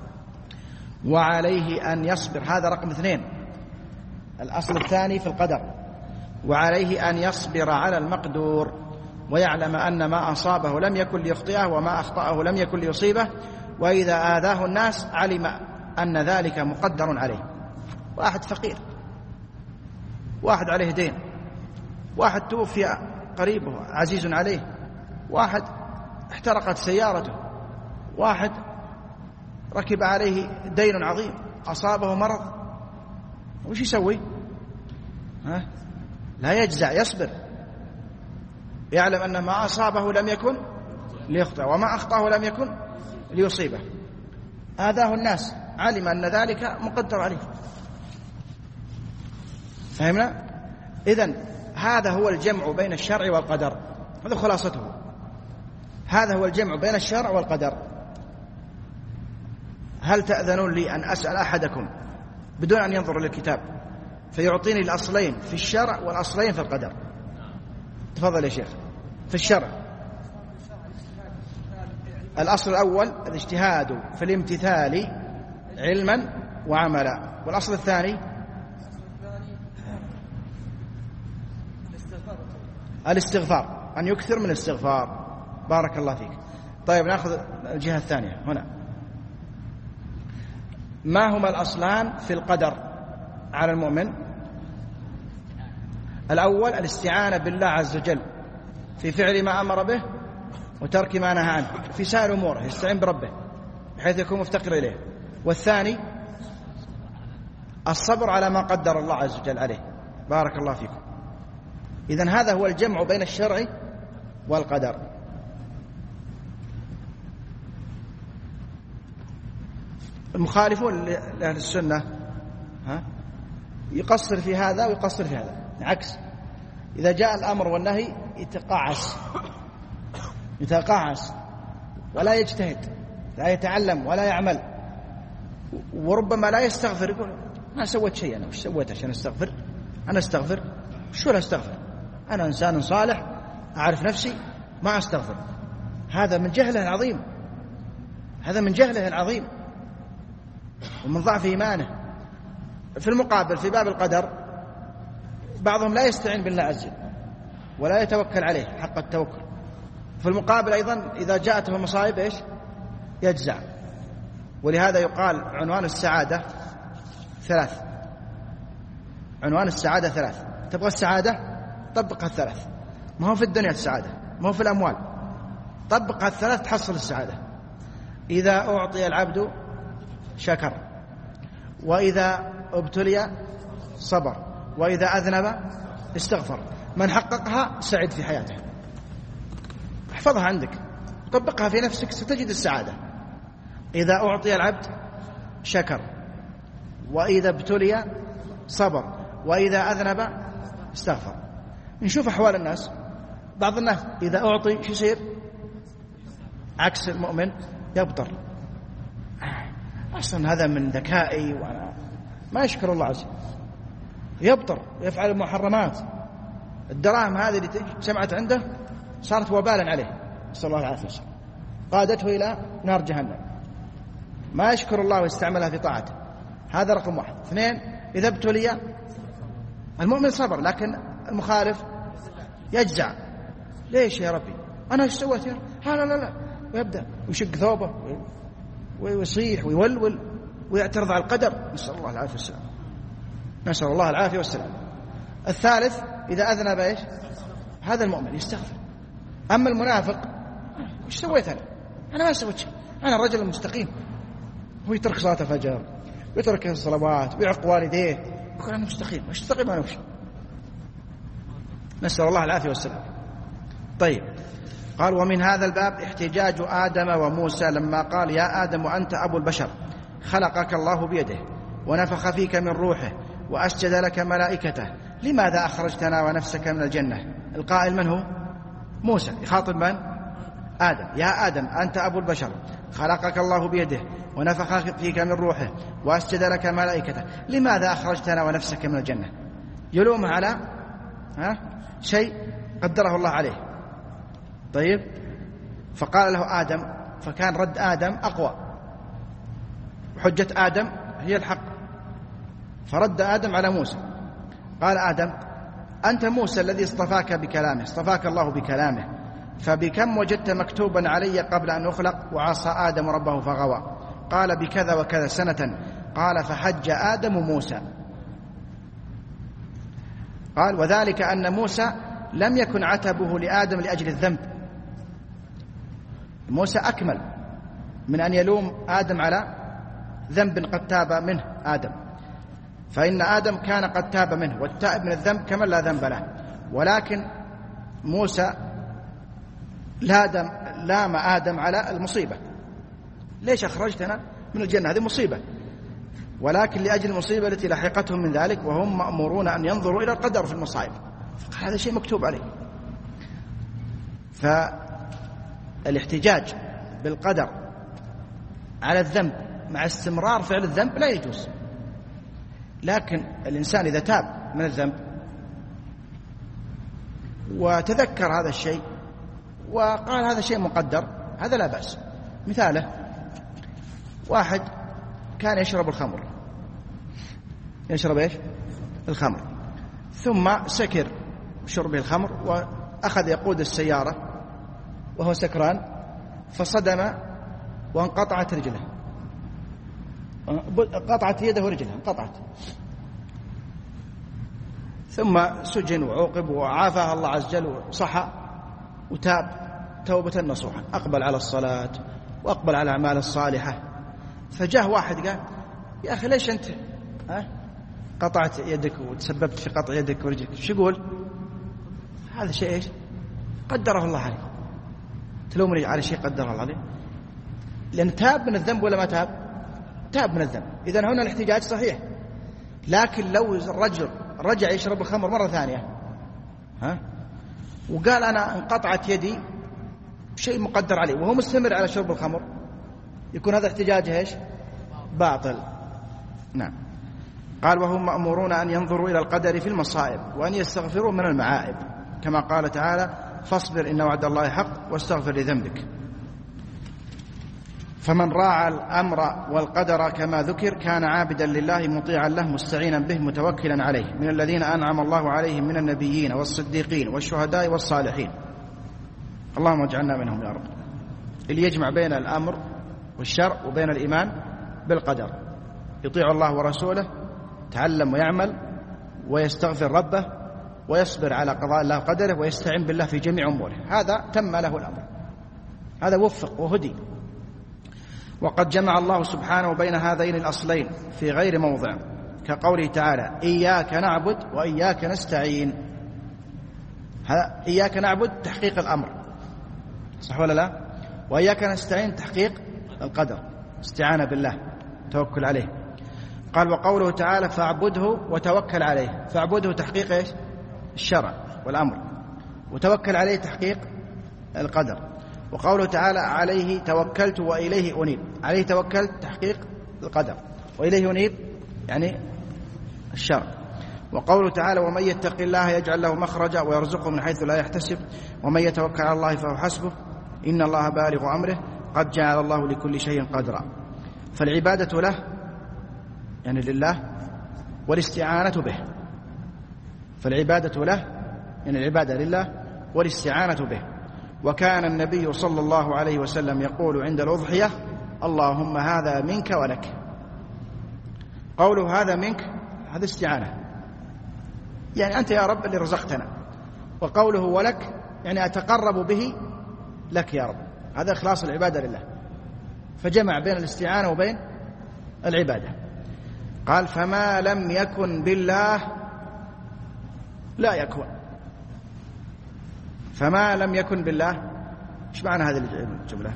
وعليه أن يصبر، هذا رقم اثنين، الأصل الثاني في القدر. وعليه أن يصبر على المقدور ويعلم أن ما أصابه لم يكن ليخطئه وما أخطأه لم يكن ليصيبه، وإذا آذاه الناس علم أن ذلك مقدر عليه. واحد فقير، واحد عليه دين، واحد توفي قريبه عزيز عليه، واحد احترقت سيارته، واحد ركب عليه دين عظيم، أصابه مرض، وش يسوي؟ ها؟ لا يجزع، يصبر، يعلم أن ما أصابه لم يكن ليخطئ وما أخطأه لم يكن ليصيبه. آذاه الناس علم أن ذلك مقدر عليه. فهمنا؟ إذن هذا هو الجمع بين الشرع والقدر، هذا خلاصته، هذا هو الجمع بين الشرع والقدر. هل تأذنون لي أن أسأل أحدكم بدون أن ينظر للكتاب فيعطيني الأصلين في الشرع والأصلين في القدر؟ تفضل يا شيخ. في الشرع الأصل الأول الاجتهاد في الامتثال علما وعملا، والأصل الثاني الاستغفار، أن يكثر من الاستغفار. بارك الله فيك. طيب نأخذ الجهة الثانية هنا. ما هما الأصلان في القدر على المؤمن؟ الأول الاستعانة بالله عز وجل في فعل ما أمر به وترك ما نهى عنه، في سائر أموره يستعين بربه بحيث يكون مفتقر إليه. والثاني الصبر على ما قدر الله عز وجل عليه. بارك الله فيكم. إذن هذا هو الجمع بين الشرع والقدر. المخالفون لأهل السنة ها يقصر في هذا ويقصر في هذا، عكس. إذا جاء الأمر والنهي يتقاعس يتقاعس ولا يجتهد، لا يتعلم ولا يعمل، وربما لا يستغفر، يقول ما سويت شيء، أنا وش سويت عشان أستغفر؟ أنا أستغفر شو لا أستغفر؟ أنا إنسان صالح أعرف نفسي ما أستغفر. هذا من جهله العظيم، هذا من جهله العظيم ومن ضعف إيمانه. في المقابل في باب القدر بعضهم لا يستعين بالله عز وجل ولا يتوكل عليه حق التوكل. في المقابل أيضا إذا جاءته المصائب إيش؟ يجزع. ولهذا يقال عنوان السعادة ثلاث. عنوان السعادة ثلاث. تبغى السعادة؟ طبق الثلاث. ما هو في الدنيا السعادة، ما هو في الأموال. طبق الثلاث تحصل السعادة. إذا أعطي العبد شكر، وإذا ابتلي صبر، وإذا أذنب استغفر. من حققها سعد في حياته. احفظها عندك، طبقها في نفسك ستجد السعادة. إذا أعطي العبد شكر، وإذا ابتلي صبر، وإذا أذنب استغفر. نشوف أحوال الناس. بعض الناس إذا أعطي شو يصير؟ عكس المؤمن، يبطر. أصلا هذا من ذكائي وأنا ما يشكر الله عز وجل، يبطر ويفعل المحرمات. الدراهم هذه اللي سمعت عنده صارت وبالا عليه، نسأل الله العافية والسلام، قادته إلى نار جهنم. ما يشكر الله ويستعملها في طاعته. هذا رقم واحد. اثنين، إذا ابتلي المؤمن صبر، لكن المخالف يجزع. ليش يا ربي؟ أنا ايش سويت يا رب؟ لا لا لا، ويبدأ ويشق ثوبه ويصيح ويولول ويعترض على القدر. نسأل الله العافية والسلام، نسأل الله العافية والسلام. الثالث إذا أذنب إيش؟ هذا المؤمن يستغفر. أما المنافق ايش سويت أنا؟ أنا ما سويت شيء، أنا الرجل المستقيم. هو يترك صلاة الفجر ويترك الصلوات ويعق والديه، يقول أنا مستقيم. ايش مستقيم أنا وش؟ نسأل الله العافية والسلام. طيب، قال ومن هذا الباب احتجاج آدم وموسى لما قال يا آدم أنت أبو البشر، خلقك الله بيده ونفخ فيك من روحه وأسجد لك ملائكته، لماذا أخرجتنا ونفسك من الجنة؟ القائل من هو؟ موسى، يخاطب من؟ آدم. يا آدم أنت أبو البشر، خلقك الله بيده ونفخ فيك من روحه وأسجد لك ملائكته، لماذا أخرجتنا ونفسك من الجنة؟ يلومه على ها؟ شيء قدره الله عليه. طيب، فقال له آدم، فكان رد آدم أقوى، حجة آدم هي الحق، فرد آدم على موسى. قال آدم أنت موسى الذي اصطفاك بكلامه، اصطفاك الله بكلامه، فبكم وجدت مكتوبا علي قبل أن أخلق؟ وعصى آدم ربه فغوى. قال بكذا وكذا سنة. قال فحج آدم موسى. قال وذلك أن موسى لم يكن عتبه لآدم لأجل الذنب. موسى أكمل من أن يلوم آدم على ذنب قد تاب منه آدم، فإن آدم كان قد تاب منه، والتائب من الذنب كمن لا ذنب له. ولكن موسى لادم لام آدم على المصيبة. ليش أخرجتنا من الجنة؟ هذه مصيبة، ولكن لأجل المصيبة التي لحقتهم من ذلك، وهم مأمورون أن ينظروا إلى القدر في المصائب، فقال هذا شيء مكتوب عليه. فالاحتجاج بالقدر على الذنب مع استمرار فعل الذنب لا يجوز. لكن الإنسان إذا تاب من الذنب وتذكر هذا الشيء وقال هذا شيء مقدر، هذا لا بأس. مثاله واحد كان يشرب الخمر، يشرب إيش؟ الخمر، ثم سكر بشربه الخمر وأخذ يقود السيارة وهو سكران، فصدم وانقطعت رجله. قطعت يده ورجله قطعت، ثم سجن وعوقب وعافاه الله عز وجل وصحى وتاب توبة نصوحا، أقبل على الصلاة وأقبل على الأعمال الصالحة. فجاه واحد قال يا أخي ليش أنت ها قطعت يدك وتسببت في قطع يدك ورجلك؟ شو يقول؟ هذا شيء إيش قدره الله عليه، تلومني على شيء قدره الله عليه، لأن تاب من الذنب ولا ما تاب؟ تاب من الذنب. إذن هنا الاحتجاج صحيح، لكن لو الرجل رجع يشرب الخمر مرة ثانية ها وقال أنا انقطعت يدي شيء مقدر عليه وهو مستمر على شرب الخمر، يكون هذا احتجاجه ايش؟ باطل. نعم. قال وهم مأمورون أن ينظروا إلى القدر في المصائب وأن يستغفروا من المعائب، كما قال تعالى فاصبر إن وعد الله حق واستغفر لذنبك. فمن راعى الأمر والقدر كما ذكر كان عابدا لله مطيعا له مستعينا به متوكلا عليه، من الذين أنعم الله عليهم من النبيين والصديقين والشهداء والصالحين. اللهم اجعلنا منهم يا رب. اللي يجمع بين الأمر والشرع وبين الإيمان بالقدر، يطيع الله ورسوله، تعلم ويعمل ويستغفر ربه ويصبر على قضاء الله وقدره ويستعين بالله في جميع أموره، هذا تم له الأمر، هذا وفق وهدي. وقد جمع الله سبحانه بين هذين الأصلين في غير موضع، كقوله تعالى إياك نعبد وإياك نستعين. إياك نعبد تحقيق الأمر صح ولا لا؟ وإياك نستعين تحقيق القدر، استعانة بالله توكل عليه. قال وقوله تعالى فاعبده وتوكل عليه، فاعبده تحقيق إيش؟ الشرع والأمر، وتوكل عليه تحقيق القدر. وقوله تعالى عليه توكلت وإليه أنيب، عليه توكلت تحقيق القدر وإليه أنيب يعني الشرع. وقوله تعالى ومن يتق الله يجعل له مخرجا ويرزقه من حيث لا يحتسب ومن يتوكل على الله فهو حسبه إن الله بالغ أمره قد جعل الله لكل شيء قدرا. فالعبادة له يعني لله والاستعانة به، فالعبادة له يعني العبادة لله والاستعانة به. وكان النبي صلى الله عليه وسلم يقول عند الأضحية اللهم هذا منك ولك. قوله هذا منك هذا استعانة، يعني أنت يا رب اللي رزقتنا، وقوله ولك يعني أتقرب به لك يا رب، هذا إخلاص العبادة لله، فجمع بين الاستعانة وبين العبادة. قال فما لم يكن بالله لا يكون، فما لم يكن بالله ايش معنى هذه الجملة؟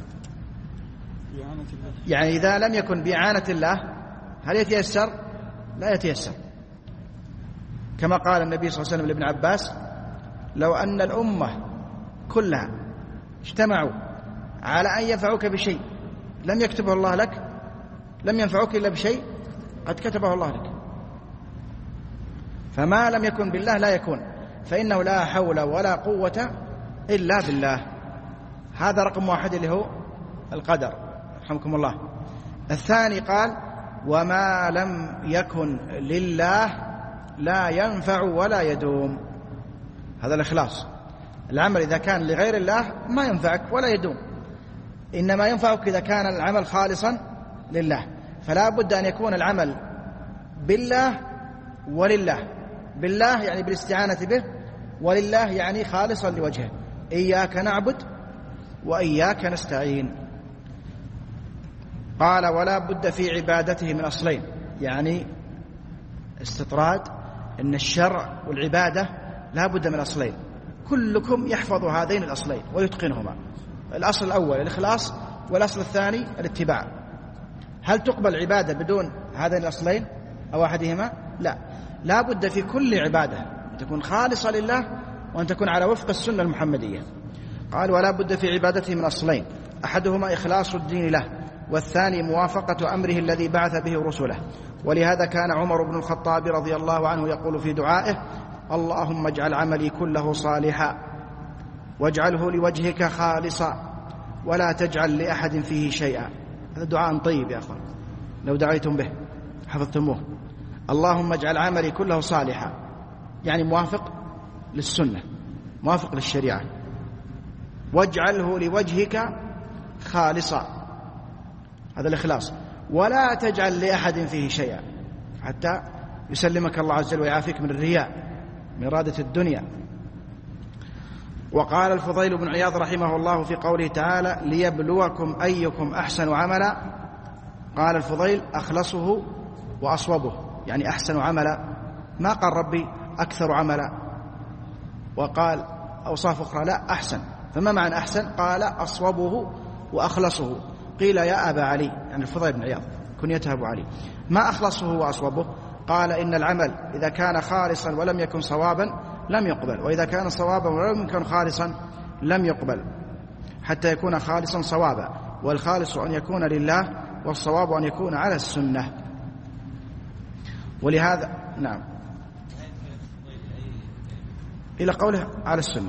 يعني إذا لم يكن بإعانة الله هل يتيسر؟ لا يتيسر، كما قال النبي صلى الله عليه وسلم لابن عباس لو أن الأمة كلها اجتمعوا على أن ينفعوك بشيء لم يكتبه الله لك لم ينفعوك إلا بشيء قد كتبه الله لك. فما لم يكن بالله لا يكون، فإنه لا حول ولا قوة إلا بالله. هذا رقم واحد اللي هو القدر رحمكم الله. الثاني قال وما لم يكن لله لا ينفع ولا يدوم، هذا الإخلاص. العمل إذا كان لغير الله ما ينفعك ولا يدوم، إنما ينفعك إذا كان العمل خالصا لله. فلا بد أن يكون العمل بالله ولله، بالله يعني بالاستعانة به، ولله يعني خالصا لوجهه. إياك نعبد وإياك نستعين. قال ولا بد في عبادته من أصلين، يعني استطراد أن الشرع والعبادة لا بد من أصلين، كلكم يحفظ هذين الأصلين ويتقنهما. الأصل الأول الإخلاص، والأصل الثاني الاتباع. هل تقبل عبادة بدون هذين الأصلين أو أحدهما؟ لا، لا بد في كل عبادة أن تكون خالصة لله وأن تكون على وفق السنة المحمدية. قال ولا بد في عبادته من أصلين، أحدهما إخلاص الدين له، والثاني موافقة أمره الذي بعث به رسله. ولهذا كان عمر بن الخطاب رضي الله عنه يقول في دعائه اللهم اجعل عملي كله صالحا واجعله لوجهك خالصا ولا تجعل لأحد فيه شيئا. هذا دعاء طيب يا أخوان، لو دعيتم به حفظتموه. اللهم اجعل عملي كله صالحا يعني موافق للسنة موافق للشريعة، واجعله لوجهك خالصا، هذا الإخلاص، ولا تجعل لأحد فيه شيئا حتى يسلمك الله عز وجل ويعافيك من الرياء، من إرادة الدنيا. وقال الفضيل بن عياض رحمه الله في قوله تعالى ليبلوكم أيكم أحسن عملا، قال الفضيل أخلصه وأصوبه، يعني أحسن عملا، ما قال ربي أكثر عملا وقال أوصاف أخرى، لا أحسن. فما معنى أحسن؟ قال أصوبه وأخلصه. قيل يا أبا علي، يعني الفضيل بن عياض كنيته أبو علي، ما أخلصه وأصوبه؟ قال إن العمل إذا كان خالصا ولم يكن صوابا لم يقبل، وإذا كان صوابا ولم يكن خالصا لم يقبل، حتى يكون خالصا صوابا، والخالص أن يكون لله، والصواب أن يكون على السنة. ولهذا نعم إلى قوله على السنة.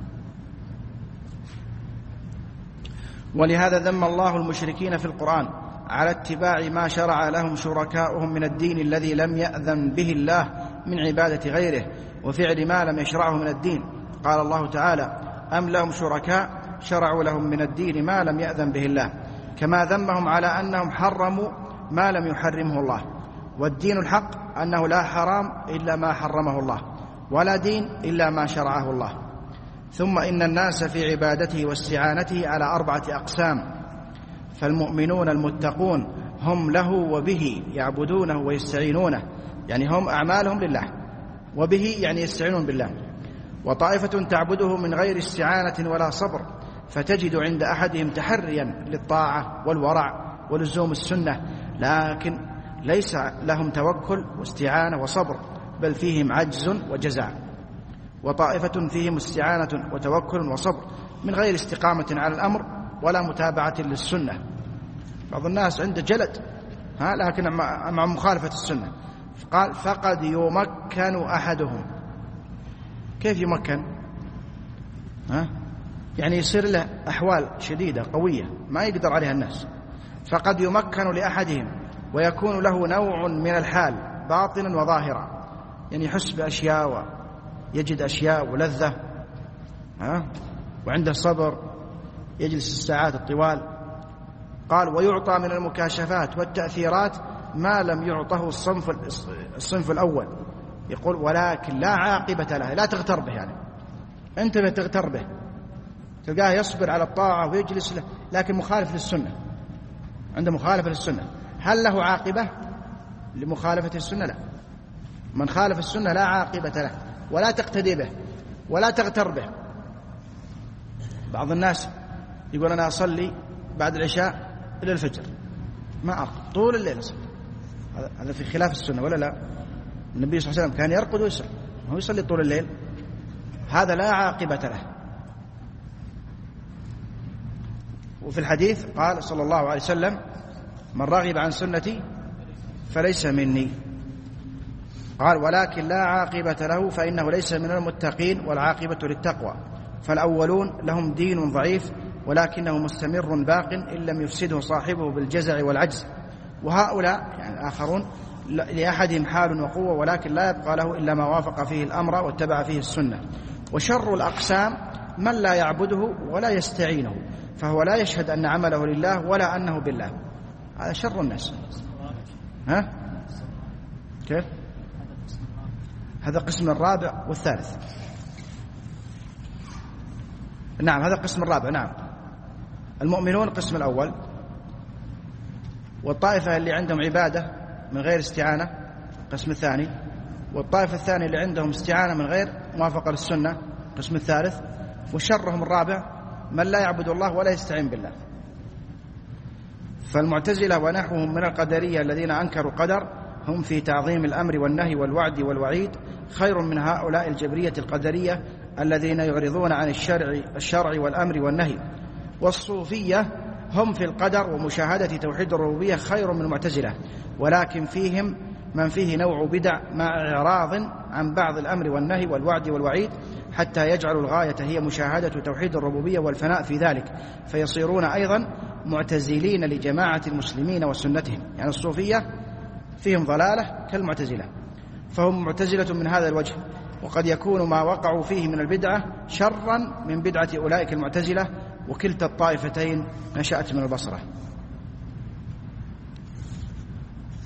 ولهذا ذم الله المشركين في القرآن على اتباع ما شرع لهم شركاؤهم من الدين الذي لم يأذن به الله من عبادة غيره وفعل ما لم يشرعه من الدين. قال الله تعالى أم لهم شركاء شرعوا لهم من الدين ما لم يأذن به الله، كما ذمهم على أنهم حرموا ما لم يحرمه الله. والدين الحق أنه لا حرام إلا ما حرمه الله، ولا دين إلا ما شرعه الله. ثم إن الناس في عبادته واستعانته على أربعة أقسام، فالمؤمنون المتقون هم له وبه يعبدونه ويستعينونه، يعني هم أعمالهم لله، وبه يعني يستعينون بالله. وطائفة تعبده من غير استعانة ولا صبر، فتجد عند أحدهم تحريا للطاعة والورع ولزوم السنة، لكن ليس لهم توكل واستعانة وصبر، بل فيهم عجز وجزع. وطائفة فيهم استعانة وتوكل وصبر من غير استقامة على الأمر ولا متابعة للسنة. بعض الناس عنده جلد ها لكن مع مخالفة السنة. قال فقد يمكن أحدهم. كيف يمكن؟ ها؟ يعني يصير له أحوال شديدة قوية ما يقدر عليها الناس. فقد يمكن لأحدهم ويكون له نوع من الحال باطنا وظاهرا، يعني يحس بأشياء ويجد أشياء ولذة، ها؟ وعنده صبر يجلس الساعات الطوال. قال ويعطى من المكاشفات والتأثيرات ما لم يعطه الصنف, الصنف الأول. يقول ولكن لا عاقبة له، لا تغتر به، يعني أنت تغتر به، تلقاه يصبر على الطاعة ويجلس له لكن مخالف للسنة، عنده مخالفة للسنة. هل له عاقبة لمخالفة السنة؟ لا. من خالف السنة لا عاقبة له، ولا تقتدي به ولا تغتر به. بعض الناس يقول أنا أصلي بعد العشاء إلى الفجر، ما أرقد طول الليل أصلي، هذا في خلاف السنة ولا لا؟ النبي صلى الله عليه وسلم كان يرقد ويصلي، هو يصلي طول الليل، هذا لا عاقبة له. وفي الحديث قال صلى الله عليه وسلم من رغب عن سنتي فليس مني. قال ولكن لا عاقبة له فإنه ليس من المتقين، والعاقبة للتقوى. فالأولون لهم دين ضعيف ولكنه مستمر باق إن لم يفسده صاحبه بالجزع والعجز، وهؤلاء يعني الآخرون لأحدهم حال وقوة ولكن لا يبقى له إلا ما وافق فيه الأمر واتبع فيه السنة. وشر الأقسام من لا يعبده ولا يستعينه، فهو لا يشهد أن عمله لله ولا أنه بالله، هذا شر الناس. ها؟ كيف؟ هذا القسم الرابع والثالث. نعم هذا القسم الرابع. نعم المؤمنون القسم الأول، والطائفة اللي عندهم عبادة من غير استعانة القسم الثاني، والطائفة الثانية اللي عندهم استعانة من غير موافقة للسنة القسم الثالث، وشرهم الرابع من لا يعبد الله ولا يستعين بالله. فالمعتزلة ونحوهم من القدرية الذين أنكروا القدر هم في تعظيم الأمر والنهي والوعد والوعيد خير من هؤلاء الجبرية القدرية الذين يعرضون عن الشرع, الشرع والأمر والنهي. والصوفية هم في القدر ومشاهدة توحيد الربوبية خير من المعتزلة، ولكن فيهم من فيه نوع بدع مع إعراض عن بعض الأمر والنهي والوعد والوعيد حتى يجعل الغاية هي مشاهدة توحيد الربوبية والفناء في ذلك، فيصيرون أيضا معتزلين لجماعة المسلمين وسنتهم. يعني الصوفية فيهم ضلالة كالمعتزلة، فهم معتزلة من هذا الوجه. وقد يكون ما وقعوا فيه من البدعة شرا من بدعة أولئك المعتزلة، وكلتا الطائفتين نشأت من البصرة.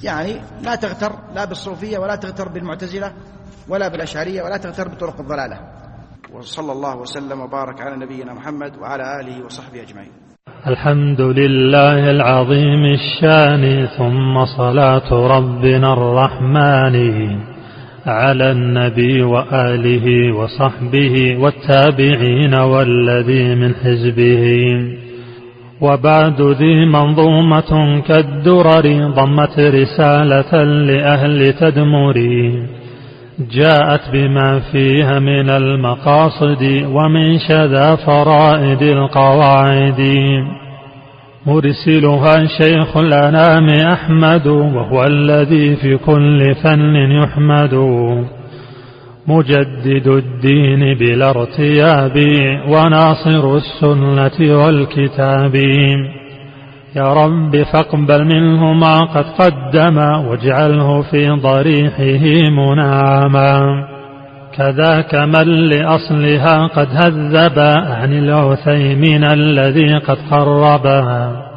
يعني لا تغتر لا بالصوفية ولا تغتر بالمعتزلة ولا بالأشعرية ولا تغتر بطرق الضلالة. وصلى الله وسلم وبارك على نبينا محمد وعلى آله وصحبه أجمعين. الحمد لله العظيم الشان، ثم صلاة ربنا الرحمن على النبي وآله وصحبه والتابعين والذي من حزبه. وبعد ذي منظومة كالدرر ضمت رسالة لأهل تدمر، جاءت بما فيها من المقاصد ومن شذا فرائد القواعد. مرسلها شيخ الأنام أحمد، وهو الذي في كل فن يحمد، مجدد الدين بلا ارتياب وناصر السنة والكتاب. يا رب فاقبل منه ما قد قدم، واجعله في ضريحه منعما. كذاك من لأصلها قد هذب عن العثيمين الذي قد قربها،